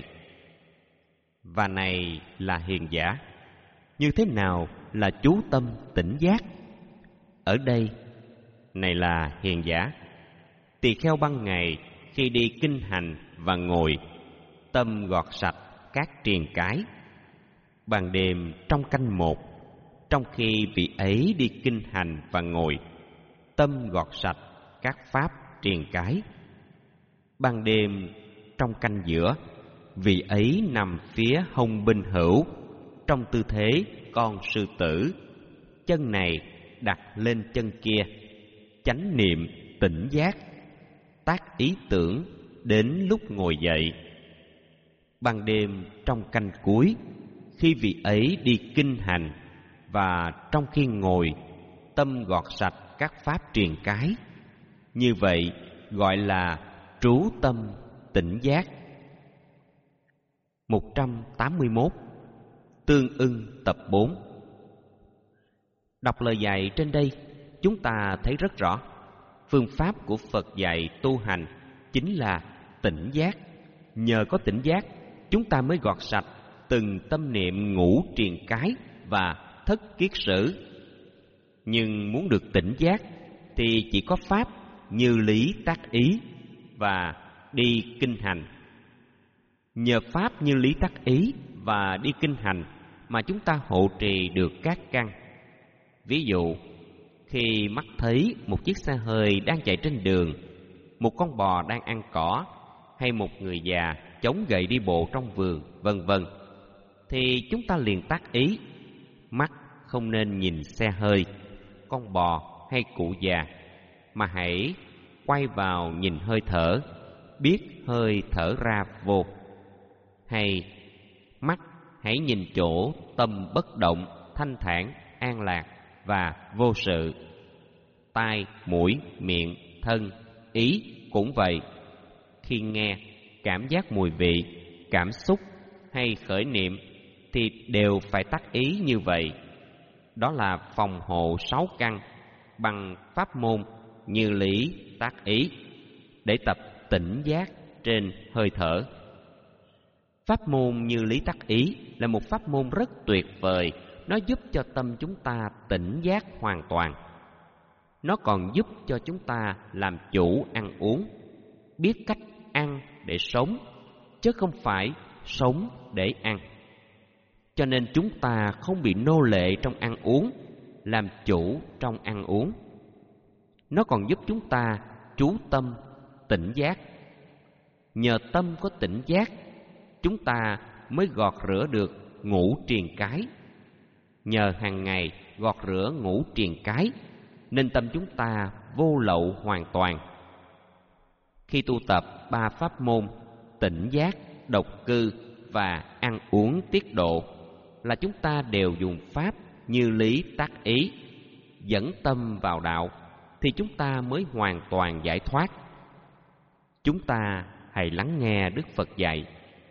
Speaker 2: Và này là hiền giả. Như thế nào là chú tâm tỉnh giác? Ở đây, này là hiền giả, tỳ kheo ban ngày khi đi kinh hành và ngồi, tâm gọt sạch các triền cái. Ban đêm trong canh một, trong khi vị ấy đi kinh hành và ngồi, tâm gọt sạch các pháp triền cái. Ban đêm trong canh giữa, vị ấy nằm phía hông bên hữu, trong tư thế con sư tử, chân này đặt lên chân kia, chánh niệm tỉnh giác, tác ý tưởng đến lúc ngồi dậy. Ban đêm trong canh cuối, khi vị ấy đi kinh hành và trong khi ngồi, tâm gọt sạch các pháp triền cái. Như vậy gọi là trú tâm tỉnh giác. 181. Tương ưng tập 4. Đọc lời dạy trên đây, chúng ta thấy rất rõ phương pháp của Phật dạy tu hành chính là tỉnh giác. Nhờ có tỉnh giác, chúng ta mới gọt sạch từng tâm niệm ngũ triền cái và thất kiết sử. Nhưng muốn được tỉnh giác thì chỉ có pháp như lý tác ý và đi kinh hành. Nhờ pháp như lý tác ý và đi kinh hành mà chúng ta hộ trì được các căn. Ví dụ, khi mắt thấy một chiếc xe hơi đang chạy trên đường, một con bò đang ăn cỏ, hay một người già chống gậy đi bộ trong vườn, vân vân, thì chúng ta liền tác ý, mắt không nên nhìn xe hơi, con bò hay cụ già, mà hãy quay vào nhìn hơi thở, biết hơi thở ra vô. Hay mắt hãy nhìn chỗ tâm bất động, thanh thản, an lạc và vô sự. Tai, mũi, miệng, thân, ý cũng vậy. Khi nghe, cảm giác mùi vị, cảm xúc hay khởi niệm thì đều phải tác ý như vậy. Đó là phòng hộ 6 căn bằng pháp môn như lý tác ý để tập tỉnh giác trên hơi thở. Pháp môn như lý tác ý là một pháp môn rất tuyệt vời. Nó giúp cho tâm chúng ta tỉnh giác hoàn toàn. Nó còn giúp cho chúng ta làm chủ ăn uống, biết cách ăn để sống, chứ không phải sống để ăn. Cho nên chúng ta không bị nô lệ trong ăn uống, làm chủ trong ăn uống. Nó còn giúp chúng ta chú tâm, tỉnh giác. Nhờ tâm có tỉnh giác, chúng ta mới gọt rửa được ngũ triền cái. Nhờ hàng ngày gọt rửa ngũ triền cái, nên tâm chúng ta vô lậu hoàn toàn. Khi tu tập 3 pháp môn tỉnh giác, độc cư và ăn uống tiết độ, là chúng ta đều dùng pháp như lý tác ý dẫn tâm vào đạo, thì chúng ta mới hoàn toàn giải thoát. Chúng ta hãy lắng nghe Đức Phật dạy.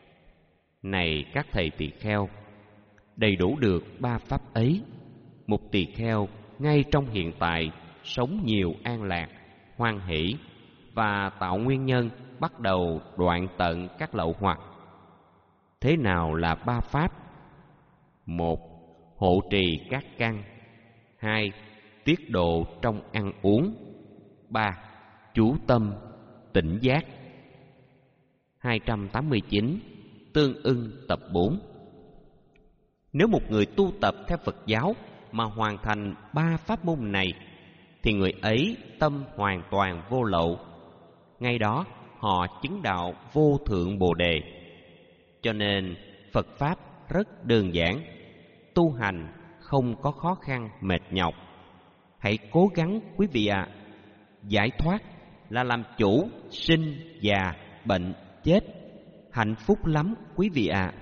Speaker 2: Này các thầy tỳ kheo, đầy đủ được 3 pháp ấy, một tỳ kheo ngay trong hiện tại sống nhiều an lạc, hoan hỷ và tạo nguyên nhân bắt đầu đoạn tận các lậu hoặc. Thế nào là ba pháp? 1. Hộ trì các căn. 2. Tiết độ trong ăn uống. 3. Chú tâm, tỉnh giác. 289. Tương ưng tập 4. Nếu một người tu tập theo Phật giáo mà hoàn thành ba pháp môn này, thì người ấy tâm hoàn toàn vô lậu. Ngay đó họ chứng đạo vô thượng Bồ Đề. Cho nên Phật Pháp rất đơn giản, tu hành không có khó khăn mệt nhọc. Hãy cố gắng quý vị ạ. Giải thoát là làm chủ sinh, già, bệnh, chết. Hạnh phúc lắm quý vị ạ.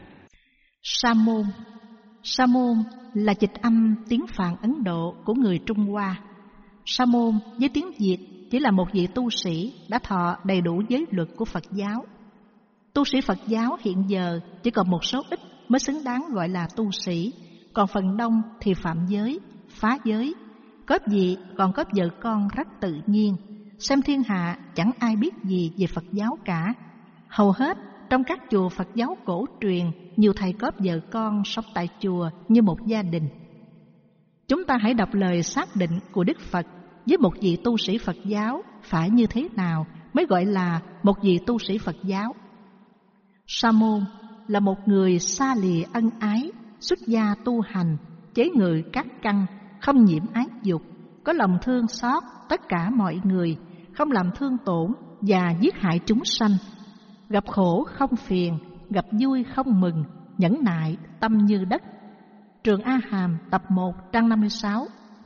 Speaker 1: Sa môn. Sa môn là dịch âm tiếng Phạn Ấn Độ của người Trung Hoa. Sa môn với tiếng Việt chỉ là một vị tu sĩ đã thọ đầy đủ giới luật của Phật giáo. Tu sĩ Phật giáo hiện giờ chỉ còn một số ít mới xứng đáng gọi là tu sĩ, còn phần đông thì phạm giới, phá giới. Cướp gì còn cướp vợ con rất tự nhiên. Xem thiên hạ chẳng ai biết gì về Phật giáo cả. Hầu hết trong các chùa Phật giáo cổ truyền, nhiều thầy cướp vợ con sống tại chùa như một gia đình. Chúng ta hãy đọc lời xác định của Đức Phật với một vị tu sĩ Phật giáo phải như thế nào mới gọi là một vị tu sĩ Phật giáo. Sa môn là một người xa lìa ân ái, xuất gia tu hành, chế ngự các căn, không nhiễm ái dục, có lòng thương xót tất cả mọi người, không làm thương tổn và giết hại chúng sanh, gặp khổ không phiền, gặp vui không mừng, nhẫn nại, tâm như đất. Trường A Hàm tập 1 trang 56.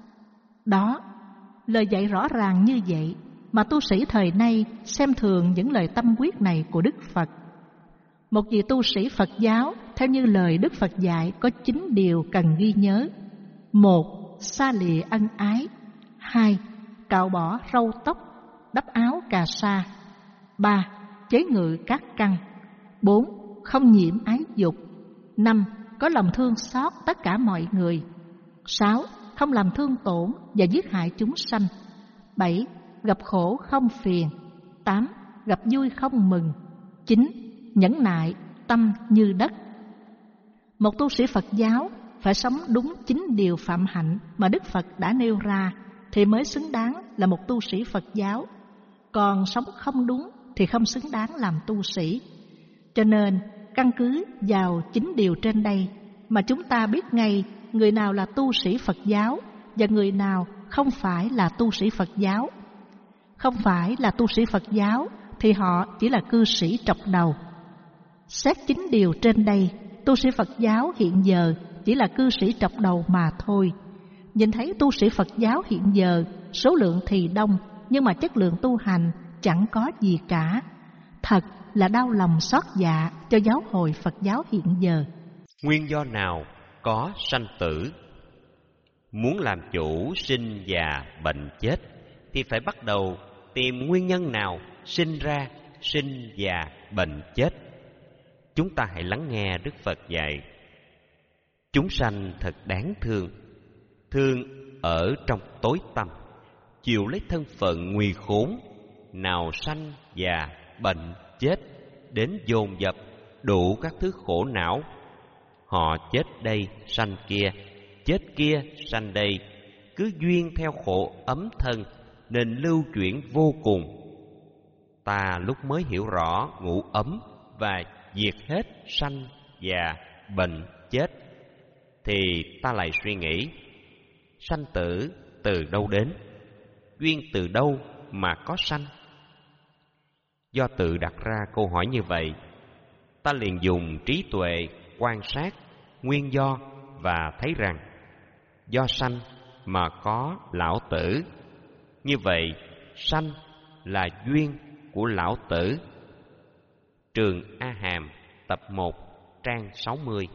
Speaker 1: Đó, lời dạy rõ ràng như vậy mà tu sĩ thời nay xem thường những lời tâm quyết này của Đức Phật. Một vị tu sĩ Phật giáo theo như lời Đức Phật dạy có 9 điều cần ghi nhớ. 1. Xa lìa ân ái. 2. Cạo bỏ râu tóc, đắp áo cà sa. 3. Chế ngự các căn. 4. Không nhiễm ái dục. 5. Có lòng thương xót tất cả mọi người. 6. Không làm thương tổn và giết hại chúng sanh. 7. Gặp khổ không phiền. 8. Gặp vui không mừng. 9. Nhẫn nại, tâm như đất. Một tu sĩ Phật giáo phải sống đúng 9 điều phạm hạnh mà Đức Phật đã nêu ra thì mới xứng đáng là một tu sĩ Phật giáo. Còn sống không đúng thì không xứng đáng làm tu sĩ. Cho nên căn cứ vào 9 điều trên đây mà chúng ta biết ngay người nào là tu sĩ Phật giáo và người nào không phải là tu sĩ Phật giáo. Không phải là tu sĩ Phật giáo thì họ chỉ là cư sĩ trọc đầu. Xét 9 điều trên đây, tu sĩ Phật giáo hiện giờ chỉ là cư sĩ trọc đầu mà thôi. Nhìn thấy tu sĩ Phật giáo hiện giờ số lượng thì đông, nhưng mà chất lượng tu hành chẳng có gì cả. Thật là đau lòng xót dạ cho giáo hội Phật giáo hiện giờ.
Speaker 2: Nguyên do nào có sanh tử? Muốn làm chủ sinh già bệnh chết thì phải bắt đầu tìm nguyên nhân nào sinh ra sinh già bệnh chết. Chúng ta hãy lắng nghe Đức Phật dạy. Chúng sanh thật đáng thương, thương ở trong tối tăm, chịu lấy thân phận nguy khốn, nào sanh già bệnh chết, đến dồn dập đủ các thứ khổ não. Họ chết đây sanh kia, chết kia sanh đây, cứ duyên theo khổ ấm thân nên lưu chuyển vô cùng. Ta lúc mới hiểu rõ ngũ ấm và diệt hết sanh già bệnh chết thì ta lại suy nghĩ, sanh tử từ đâu đến, duyên từ đâu mà có sanh? Do tự đặt ra câu hỏi như vậy, ta liền dùng trí tuệ quan sát nguyên do và thấy rằng do sanh mà có lão tử. Như vậy, sanh là duyên của lão tử. Trường A Hàm tập 1 trang 60.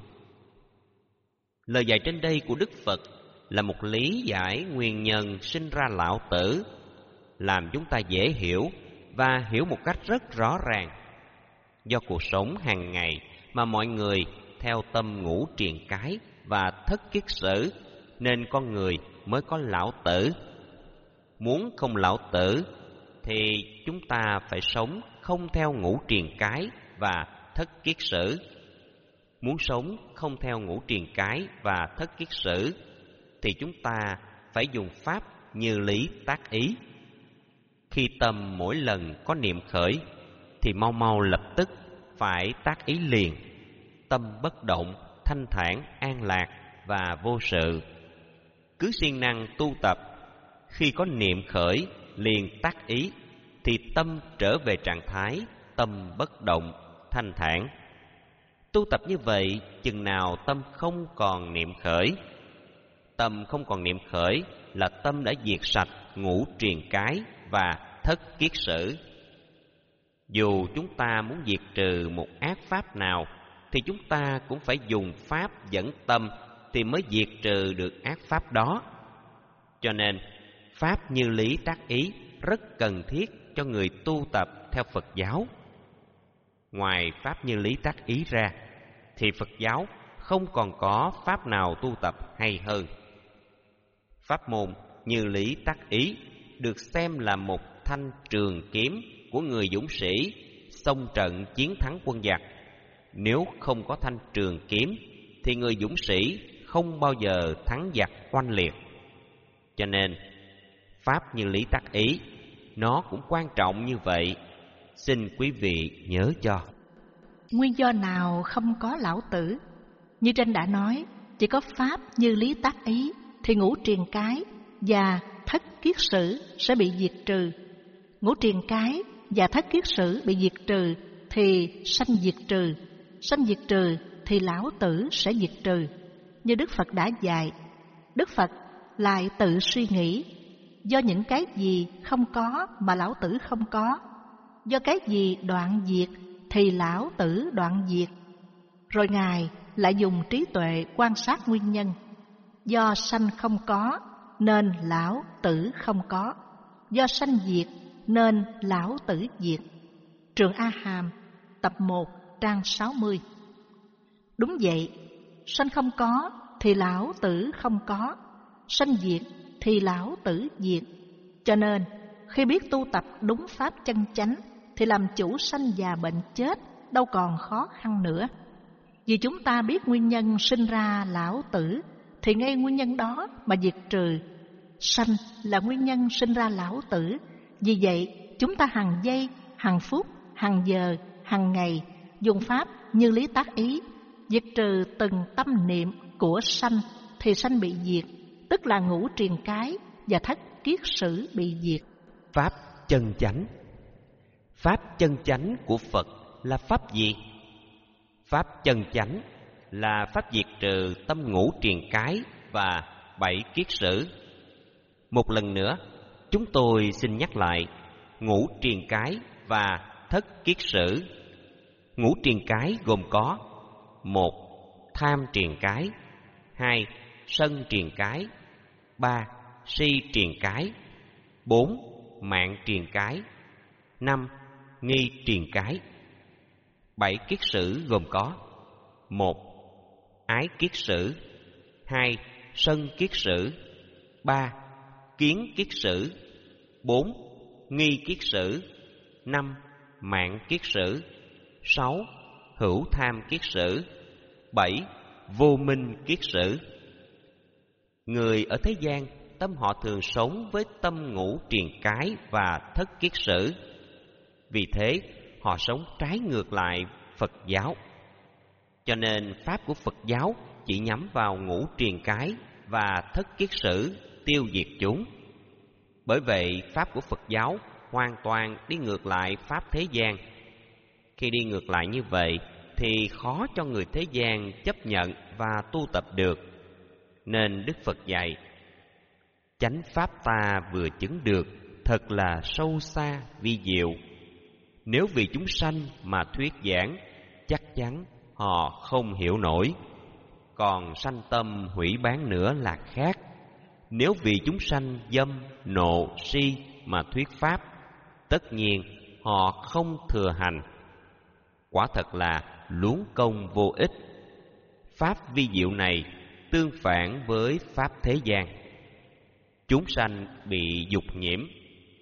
Speaker 2: Lời dạy trên đây của Đức Phật là một lý giải nguyên nhân sinh ra lão tử, làm chúng ta dễ hiểu và hiểu một cách rất rõ ràng. Do cuộc sống hàng ngày mà mọi người theo tâm ngũ triền cái và thất kiết sử, nên con người mới có lão tử. Muốn không lão tử thì chúng ta phải sống không theo ngũ triền cái và thất kiết sử. Muốn sống không theo ngũ triền cái và thất kiết sử thì chúng ta phải dùng pháp như lý tác ý. Khi tâm mỗi lần có niệm khởi thì mau mau lập tức phải tác ý liền. Tâm bất động, thanh thản, an lạc và vô sự. Cứ siêng năng tu tập, khi có niệm khởi liền tác ý thì tâm trở về trạng thái tâm bất động, thanh thản. Tu tập như vậy chừng nào tâm không còn niệm khởi. Tâm không còn niệm khởi là tâm đã diệt sạch ngũ triền cái và thất kiết sử. Dù chúng ta muốn diệt trừ một ác pháp nào thì chúng ta cũng phải dùng pháp dẫn tâm thì mới diệt trừ được ác pháp đó. Cho nên pháp như lý tác ý rất cần thiết cho người tu tập theo Phật giáo. Ngoài pháp như lý tác ý ra thì Phật giáo không còn có pháp nào tu tập hay hơn. Pháp môn như lý tác ý được xem là một thanh trường kiếm của người dũng sĩ xông trận chiến thắng quân giặc. Nếu không có thanh trường kiếm thì người dũng sĩ không bao giờ thắng giặc oanh liệt. Cho nên pháp như lý tác ý nó cũng quan trọng như vậy. Xin quý vị nhớ cho.
Speaker 1: Nguyên do nào không có lão tử? Như trên đã nói, chỉ có pháp như lý tác ý thì ngũ triền cái và thất kiết sử sẽ bị diệt trừ. Ngũ triền cái và thất kiết sử bị diệt trừ thì sanh diệt trừ. Sanh diệt trừ thì lão tử sẽ diệt trừ. Như Đức Phật đã dạy, Đức Phật lại tự suy nghĩ, do những cái gì không có mà lão tử không có, do cái gì đoạn diệt thì lão tử đoạn diệt. Rồi Ngài lại dùng trí tuệ quan sát nguyên nhân. Do sanh không có nên lão tử không có, do sanh diệt nên lão tử diệt. Trường A Hàm, tập 1, trang 60. Đúng vậy, sanh không có thì lão tử không có, sanh diệt thì lão tử diệt. Cho nên khi biết tu tập đúng pháp chân chánh thì làm chủ sanh già bệnh chết đâu còn khó khăn nữa. Vì chúng ta biết nguyên nhân sinh ra lão tử thì ngay nguyên nhân đó mà diệt trừ. Sanh là nguyên nhân sinh ra lão tử. Vì vậy chúng ta hàng giây, hàng phút, hàng giờ, hàng ngày dùng pháp như lý tác ý diệt trừ từng tâm niệm của sanh thì sanh bị diệt, tức là ngũ triền cái và thất kiết sử bị diệt.
Speaker 2: Pháp chân chánh. Pháp chân chánh của Phật là pháp gì? Pháp chân chánh là pháp diệt trừ tâm ngũ triền cái và 7 kiết sử. Một lần nữa, chúng tôi xin nhắc lại ngũ triền cái và thất kiết sử. Ngũ triền cái gồm có: 1. Tham triền cái, 2. Sân triền cái, 3. Si triền cái, 4. Mạng triền cái, 5. Nghi triền cái. 7 kiết sử gồm có: 1. Ái kiết sử, 2. Sân kiết sử, 3. Kiến kiết sử, 4. Nghi kiết sử, 5. Mạng kiết sử, 6. Hữu tham kiết sử, 7. Vô minh kiết sử. Người ở thế gian tâm họ thường sống với tâm ngũ triền cái và thất kiết sử. Vì thế họ sống trái ngược lại Phật giáo. Cho nên pháp của Phật giáo chỉ nhắm vào ngũ triền cái và thất kiết sử, tiêu diệt chúng. Bởi vậy pháp của Phật giáo hoàn toàn đi ngược lại pháp thế gian. Khi đi ngược lại như vậy thì khó cho người thế gian chấp nhận và tu tập được. Nên Đức Phật dạy: chánh pháp ta vừa chứng được, thật là sâu xa vi diệu. Nếu vì chúng sanh mà thuyết giảng, chắc chắn họ không hiểu nổi. Còn sanh tâm hủy bán nữa là khác. Nếu vì chúng sanh dâm, nộ, si mà thuyết pháp, tất nhiên họ không thừa hành. Quả thật là luống công vô ích. Pháp vi diệu này tương phản với pháp thế gian. Chúng sanh bị dục nhiễm,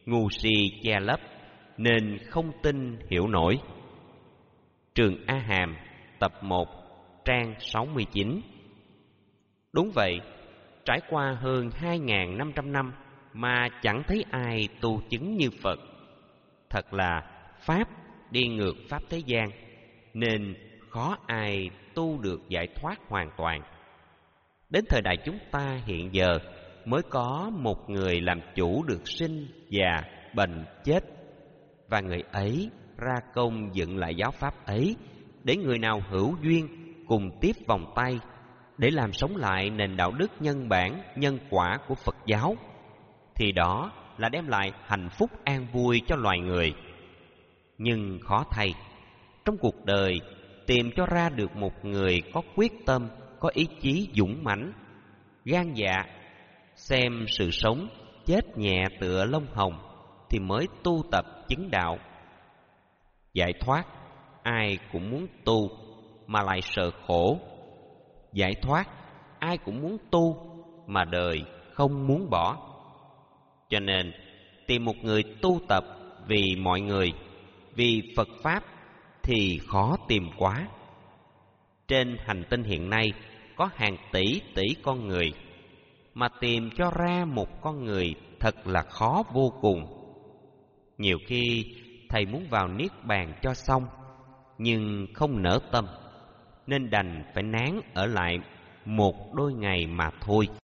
Speaker 2: ngu si che lấp nên không tin hiểu nổi. Trường A Hàm, tập 1, trang 69. Đúng vậy, trải qua hơn 2.500 năm mà chẳng thấy ai tu chứng như Phật. Thật là Pháp đi ngược Pháp thế gian, nên khó ai tu được giải thoát hoàn toàn. Đến thời đại chúng ta hiện giờ mới có một người làm chủ được sinh, già, bệnh, chết. Và người ấy ra công dựng lại giáo pháp ấy để người nào hữu duyên cùng tiếp vòng tay, để làm sống lại nền đạo đức nhân bản, nhân quả của Phật giáo. Thì đó là đem lại hạnh phúc an vui cho loài người. Nhưng khó thay, trong cuộc đời tìm cho ra được một người có quyết tâm, có ý chí dũng mãnh, gan dạ, xem sự sống chết nhẹ tựa lông hồng thì mới tu tập chứng đạo. Giải thoát ai cũng muốn tu mà lại sợ khổ. Giải thoát ai cũng muốn tu mà đời không muốn bỏ. Cho nên tìm một người tu tập vì mọi người, vì Phật Pháp thì khó tìm quá. Trên hành tinh hiện nay có hàng tỷ tỷ con người, mà tìm cho ra một con người thật là khó vô cùng. Nhiều khi thầy muốn vào niết bàn cho xong, nhưng không nỡ tâm, nên đành phải nán ở lại một đôi ngày mà thôi.